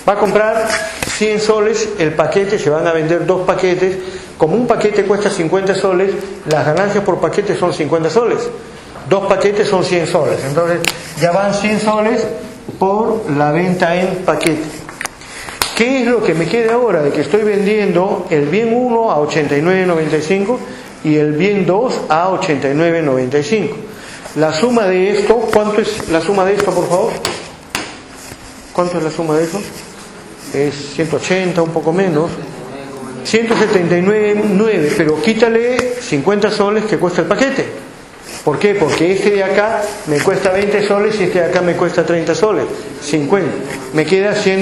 Va a comprar cien soles el paquete, se van a vender dos paquetes. Como un paquete cuesta cincuenta soles, las ganancias por paquete son cincuenta soles. Dos paquetes son cien soles. Entonces ya van cien soles por la venta en paquete. ¿Qué es lo que me queda ahora? De que estoy vendiendo el bien uno a ochenta y nueve noventa y cinco y el bien dos a ochenta y nueve noventa y cinco. La suma de esto, ¿cuánto es la suma de esto, por favor? ¿Cuánto es la suma de eso? Es ciento ochenta, un poco menos. ciento setenta y nueve, pero quítale cincuenta soles que cuesta el paquete. ¿Por qué? Porque este de acá me cuesta veinte soles y este de acá me cuesta treinta soles. cincuenta. Me queda cien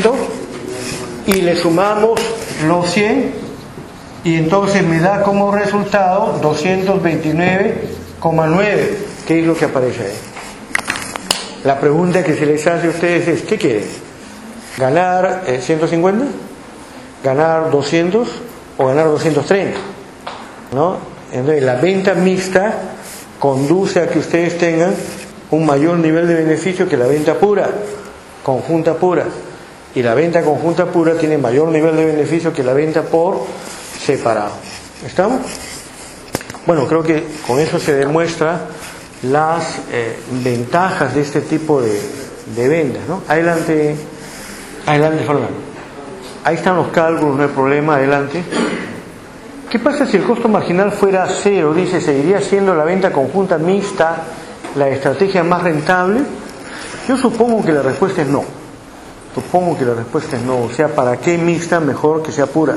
y le sumamos los cien y entonces me da como resultado doscientos veintinueve coma nueve, que es lo que aparece ahí. La pregunta que se les hace a ustedes es, ¿qué quieren? ¿Ganar eh, ciento cincuenta? ¿Ganar doscientos? ¿O ganar doscientos treinta? ¿No? Entonces la venta mixta conduce a que ustedes tengan un mayor nivel de beneficio que la venta pura, conjunta pura. Y la venta conjunta pura tiene mayor nivel de beneficio que la venta por separado. ¿Estamos? Bueno, creo que con eso se demuestra las eh, ventajas de este tipo de, de ventas, ¿no? Adelante, adelante, Fernando. Ahí están los cálculos, no hay problema, adelante. ¿Qué pasa si el costo marginal fuera cero? Dice, ¿seguiría siendo la venta conjunta mixta la estrategia más rentable? Yo supongo que la respuesta es no. Supongo que la respuesta es no. O sea, ¿para qué mixta? Mejor que sea pura,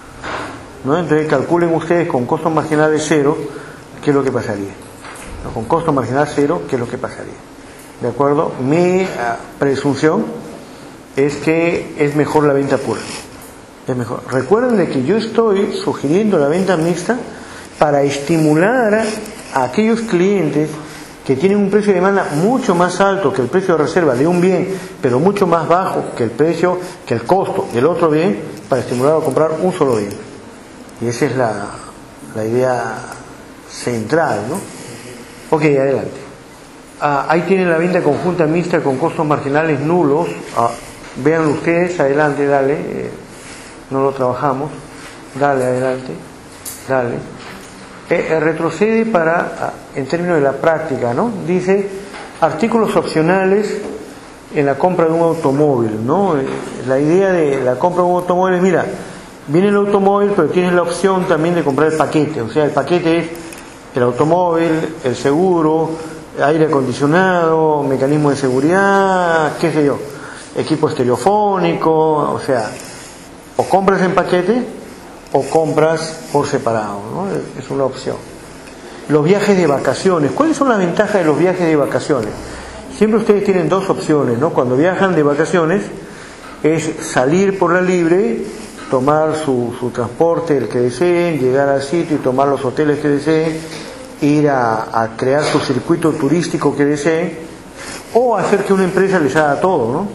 ¿no? Entonces calculen ustedes con costo marginal de cero, ¿qué es lo que pasaría? ¿No? Con costo marginal cero, ¿qué es lo que pasaría? ¿De acuerdo? Mi uh, presunción es que es mejor la venta pura. Es mejor. Recuerden de que yo estoy sugiriendo la venta mixta para estimular a aquellos clientes que tienen un precio de demanda mucho más alto que el precio de reserva de un bien, pero mucho más bajo que el precio, que el costo del otro bien, para estimular a comprar un solo bien. Y esa es la, la idea central, ¿no? Ok, adelante. Ah, ahí tienen la venta conjunta mixta con costos marginales nulos. Ah, véanlo ustedes, adelante, dale. Eh, no lo trabajamos. Dale, adelante. Dale. Eh, retrocede para, en términos de la práctica, ¿no? Dice, artículos opcionales en la compra de un automóvil, ¿no? Eh, la idea de la compra de un automóvil es, mira, viene el automóvil, pero tienes la opción también de comprar el paquete. O sea, el paquete es el automóvil, el seguro, aire acondicionado, mecanismo de seguridad, qué sé yo, equipo estereofónico. O sea, o compras en paquete o compras por separado, ¿no? Es una opción. Los viajes de vacaciones. ¿Cuáles son las ventajas de los viajes de vacaciones? Siempre ustedes tienen dos opciones, ¿no? Cuando viajan de vacaciones es salir por la libre, tomar su, su transporte, el que deseen, llegar al sitio y tomar los hoteles que deseen, ir a, a crear su circuito turístico que deseen, o hacer que una empresa les haga todo, ¿no?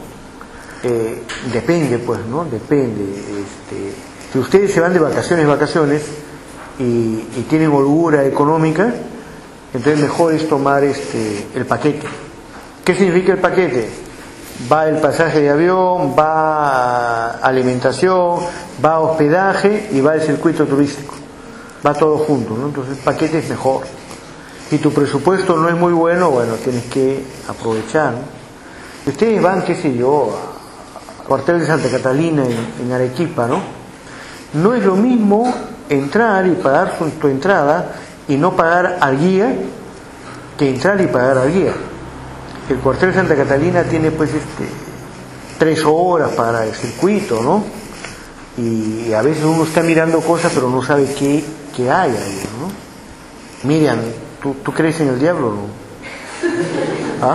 Eh, depende, pues, ¿no? Depende. Este, si ustedes se van de vacaciones, vacaciones, y, y tienen holgura económica, entonces mejor es tomar este, el paquete. ¿Qué significa el paquete? Va el pasaje de avión, va alimentación, va hospedaje y va el circuito turístico. Va todo junto, ¿no? Entonces el paquete es mejor. Si tu presupuesto no es muy bueno, bueno, tienes que aprovechar, ¿no? Si ustedes van, qué sé yo, a cuartel de Santa Catalina en, en Arequipa, ¿no? No es lo mismo entrar y pagar su, tu entrada y no pagar al guía que entrar y pagar al guía. El cuartel de Santa Catalina tiene pues este tres horas para el circuito, ¿no? Y a veces uno está mirando cosas pero no sabe qué, qué hay ahí, ¿no? Miriam, ¿tú, ¿tú crees en el diablo o no? ¿Ah?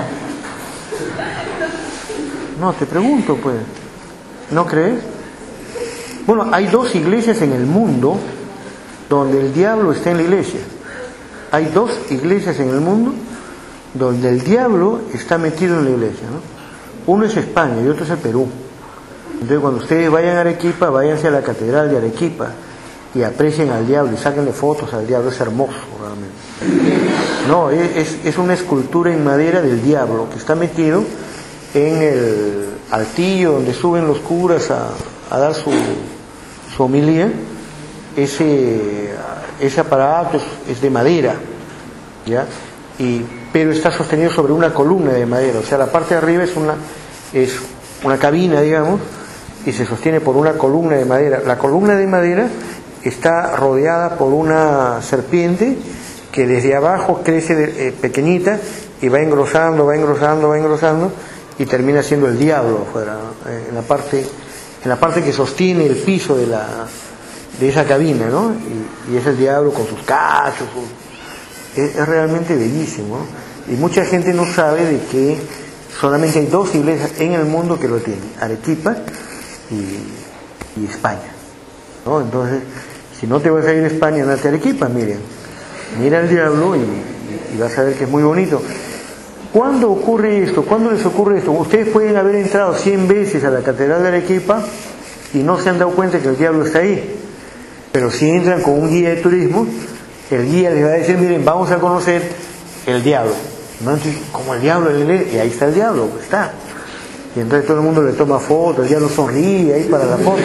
No, te pregunto pues, ¿no crees? Bueno, hay dos iglesias en el mundo donde el diablo está en la iglesia. Hay dos iglesias en el mundo donde el diablo está metido en la iglesia, ¿no? Uno es España y otro es el Perú. Entonces cuando ustedes vayan a Arequipa, váyanse a la catedral de Arequipa y aprecien al diablo y sáquenle fotos al diablo. Es hermoso realmente. No, es, es una escultura en madera del diablo que está metido en el, altillo donde suben los curas a, a dar su, su homilía, ese, ese aparato es, es de madera, ¿ya? Y, pero está sostenido sobre una columna de madera, o sea, la parte de arriba es una, es una cabina, digamos, y se sostiene por una columna de madera. La columna de madera está rodeada por una serpiente que desde abajo crece de, eh, pequeñita y va engrosando, va engrosando, va engrosando y termina siendo el diablo afuera, ¿no? eh, en la parte, en la parte que sostiene el piso de la de esa cabina, ¿no? Y, y es el diablo con sus cachos, sus, es, es realmente bellísimo, ¿no? Y mucha gente no sabe de que solamente hay dos iglesias en el mundo que lo tienen, Arequipa y, y España, ¿no? Entonces, si no te vas a ir a España, andate a Arequipa, miren, mira al diablo y, y, y vas a ver que es muy bonito. ¿Cuándo ocurre esto? ¿Cuándo les ocurre esto? Ustedes pueden haber entrado cien veces a la Catedral de Arequipa y no se han dado cuenta que el diablo está ahí. Pero si entran con un guía de turismo, el guía les va a decir, miren, vamos a conocer el diablo. ¿No? Entonces, como el diablo, y ahí está el diablo, pues está. Y entonces todo el mundo le toma fotos, el diablo sonríe ahí para la foto,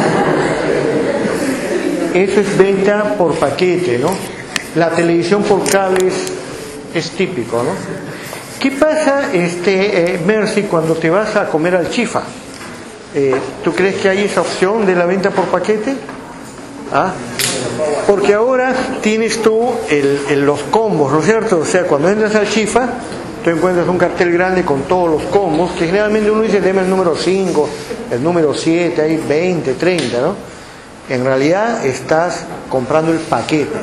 ¿no? Eso es venta por paquete, ¿no? La televisión por cable es, es típico, ¿no? ¿Qué pasa, este, eh, Mercy, cuando te vas a comer al Chifa? Eh, ¿Tú crees que hay esa opción de la venta por paquete? ¿Ah? Porque ahora tienes tú el, el, los combos, ¿no es cierto? O sea, cuando entras al Chifa, tú encuentras un cartel grande con todos los combos, que generalmente uno dice, deme el número cinco, el número siete, hay veinte, treinta, ¿no? En realidad estás comprando el paquete.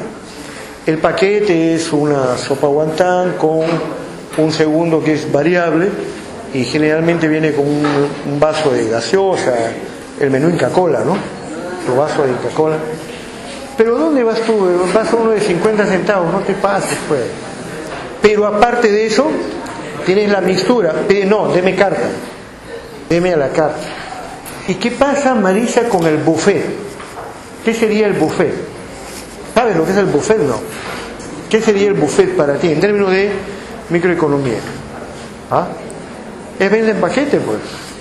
El paquete es una sopa guantán con un segundo que es variable y generalmente viene con un, un vaso de gaseosa, el menú Inca Cola, ¿no? Tu vaso de Inca Cola. Pero ¿dónde vas tú? Vas a uno de cincuenta centavos, no te pases, pues. Pero aparte de eso, tienes la mixtura. No, deme carta. Deme a la carta. ¿Y qué pasa, Marisa, con el buffet? ¿Qué sería el buffet? ¿Sabes lo que es el buffet, no? ¿Qué sería el buffet para ti en términos de microeconomía? ¿Ah? Es vende en paquete, pues.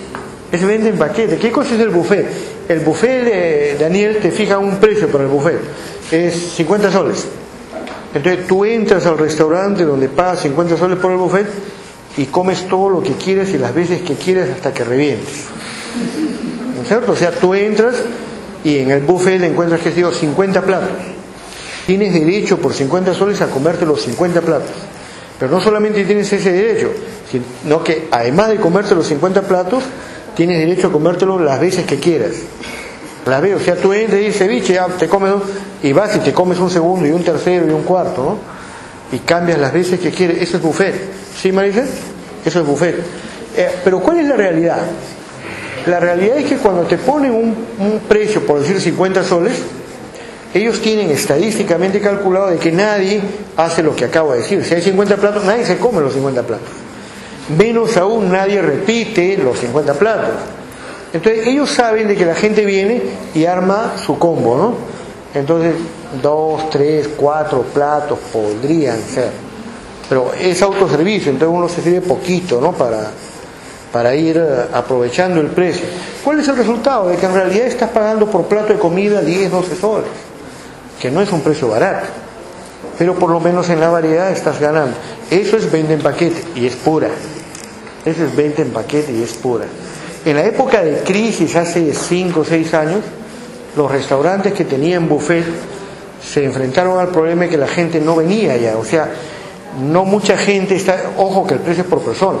Es vende en paquete. ¿Qué cosa es el buffet? El buffet, de Daniel, te fija un precio para el buffet. Es cincuenta soles. Entonces tú entras al restaurante donde pagas cincuenta soles por el buffet y comes todo lo que quieras y las veces que quieras hasta que revientes. ¿No es cierto? O sea, tú entras y en el buffet encuentras, que digo, cincuenta platos. Tienes derecho por cincuenta soles a comerte los cincuenta platos. Pero no solamente tienes ese derecho, sino que además de comerte los cincuenta platos, tienes derecho a comértelo las veces que quieras. Las veces, o sea, tú entras y dices ceviche, ya te comes dos, y vas y te comes un segundo y un tercero y un cuarto, ¿no? Y cambias las veces que quieres. Eso es buffet. ¿Sí, Marisa? Eso es buffet. Eh, pero ¿cuál es la realidad? La realidad es que cuando te ponen un, un precio, por decir cincuenta soles, ellos tienen estadísticamente calculado de que nadie hace lo que acabo de decir. Si hay cincuenta platos, nadie se come los cincuenta platos. Menos aún nadie repite los cincuenta platos. Entonces ellos saben de que la gente viene y arma su combo, ¿no? Entonces dos, tres, cuatro platos podrían ser, pero es autoservicio, entonces uno se sirve poquito, ¿no? Para, para ir aprovechando el precio. ¿Cuál es el resultado? De que en realidad estás pagando por plato de comida diez, doce soles, que no es un precio barato, pero por lo menos en la variedad estás ganando. Eso es venta en paquete y es pura. Eso es venta en paquete y es pura. En la época de crisis, hace cinco o seis años, los restaurantes que tenían buffet se enfrentaron al problema de que la gente no venía ya. O sea, no mucha gente está, ojo que el precio es por persona,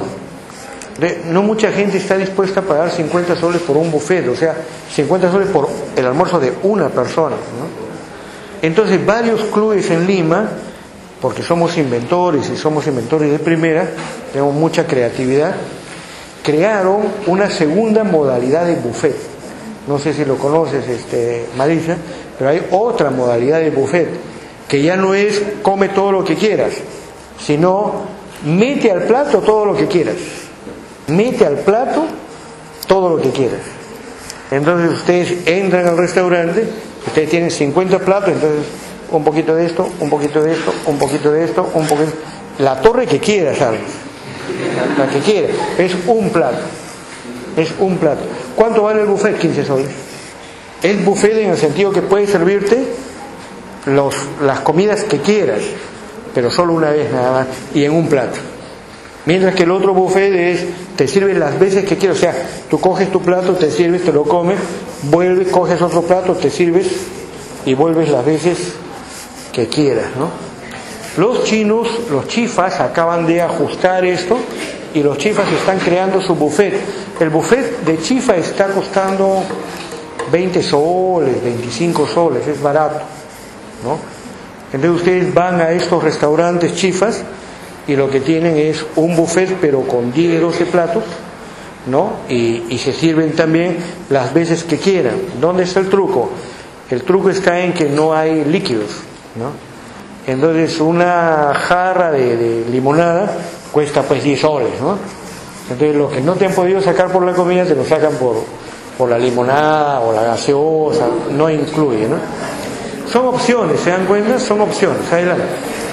no mucha gente está dispuesta a pagar cincuenta soles por un buffet, o sea, cincuenta soles por el almuerzo de una persona, ¿no? Entonces varios clubes en Lima, porque somos inventores y somos inventores de primera, tenemos mucha creatividad, crearon una segunda modalidad de buffet. No sé si lo conoces, este, Marisa, pero hay otra modalidad de buffet, que ya no es come todo lo que quieras, sino mete al plato todo lo que quieras. Mete al plato todo lo que quieras. Entonces ustedes entran al restaurante, ustedes tienen cincuenta platos, entonces un poquito de esto, un poquito de esto, un poquito de esto, un poquito, la torre que quieras, ¿sabes? La que quieras, es un plato. Es un plato. ¿Cuánto vale el buffet? quince soles. Es buffet en el sentido que puedes servirte los, las comidas que quieras, pero solo una vez nada más, y en un plato. Mientras que el otro buffet es, te sirves las veces que quieras, o sea, tú coges tu plato, te sirves, te lo comes, vuelves, coges otro plato, te sirves y vuelves las veces que quieras, ¿no? Los chinos, los chifas, acaban de ajustar esto y los chifas están creando su buffet. El buffet de chifa está costando veinte soles, veinticinco soles, es barato, ¿no? Entonces ustedes van a estos restaurantes chifas y lo que tienen es un buffet pero con diez, doce platos, ¿no? Y, y se sirven también las veces que quieran. ¿Dónde está el truco? El truco está en que no hay líquidos, ¿no? Entonces una jarra de, de limonada cuesta pues diez soles, ¿no? Entonces lo que no te han podido sacar por la comida te lo sacan por, por la limonada o la gaseosa, no incluye, ¿no? Son opciones, ¿se dan cuenta? Son opciones. Adelante.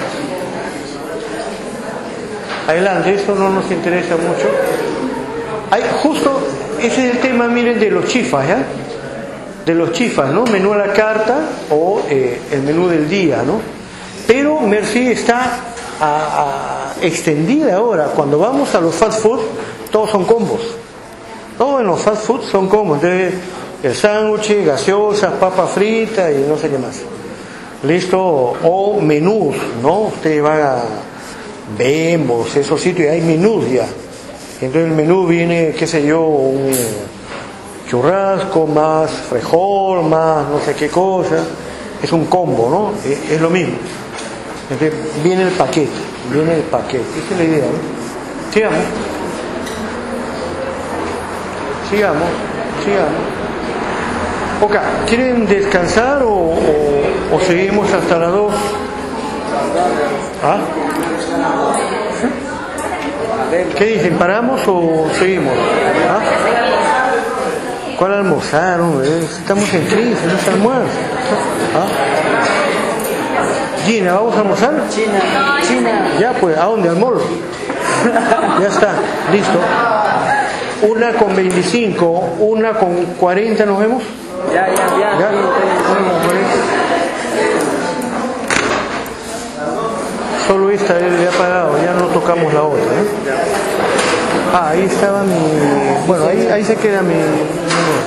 Adelante, esto no nos interesa mucho. Hay, justo, ese es el tema, miren, de los chifas, ¿ya? De los chifas, ¿no? Menú a la carta o eh, el menú del día, ¿no? Pero Merci está a, a, extendida ahora. Cuando vamos a los fast food, todos son combos. Todos en los fast food son combos. Entonces, el sándwich, gaseosas, papa frita y no sé qué más. Listo. O menús, ¿no? Ustedes van a Bembos, esos sitios, hay menús ya. Entonces el menú viene, qué sé yo, un churrasco, más frijol, más no sé qué cosa. Es un combo, ¿no? Es, es lo mismo. Entonces viene el paquete, viene el paquete. Esa es la idea, ¿no? Sigamos. Sigamos, sigamos. Ok, ¿quieren descansar o, o, o seguimos hasta las dos? ¿Ah? ¿Qué dicen? ¿Paramos o seguimos? ¿Ah? ¿Cuál almorzaron? Estamos en crisis, no se almuerza. ¿Ah? Gina, ¿vamos a almorzar? China. China. Ya pues, ¿a dónde? ¿Al mall? Ya está, listo. Una con veinticinco, una con cuarenta, ¿nos vemos? Ya, ya, ya. ¿Ya? Una con cuarenta. Solo esta él le ha pagado, ya no tocamos la otra, ¿eh? Ah, ahí estaba mi... Bueno, ahí, ahí se queda mi...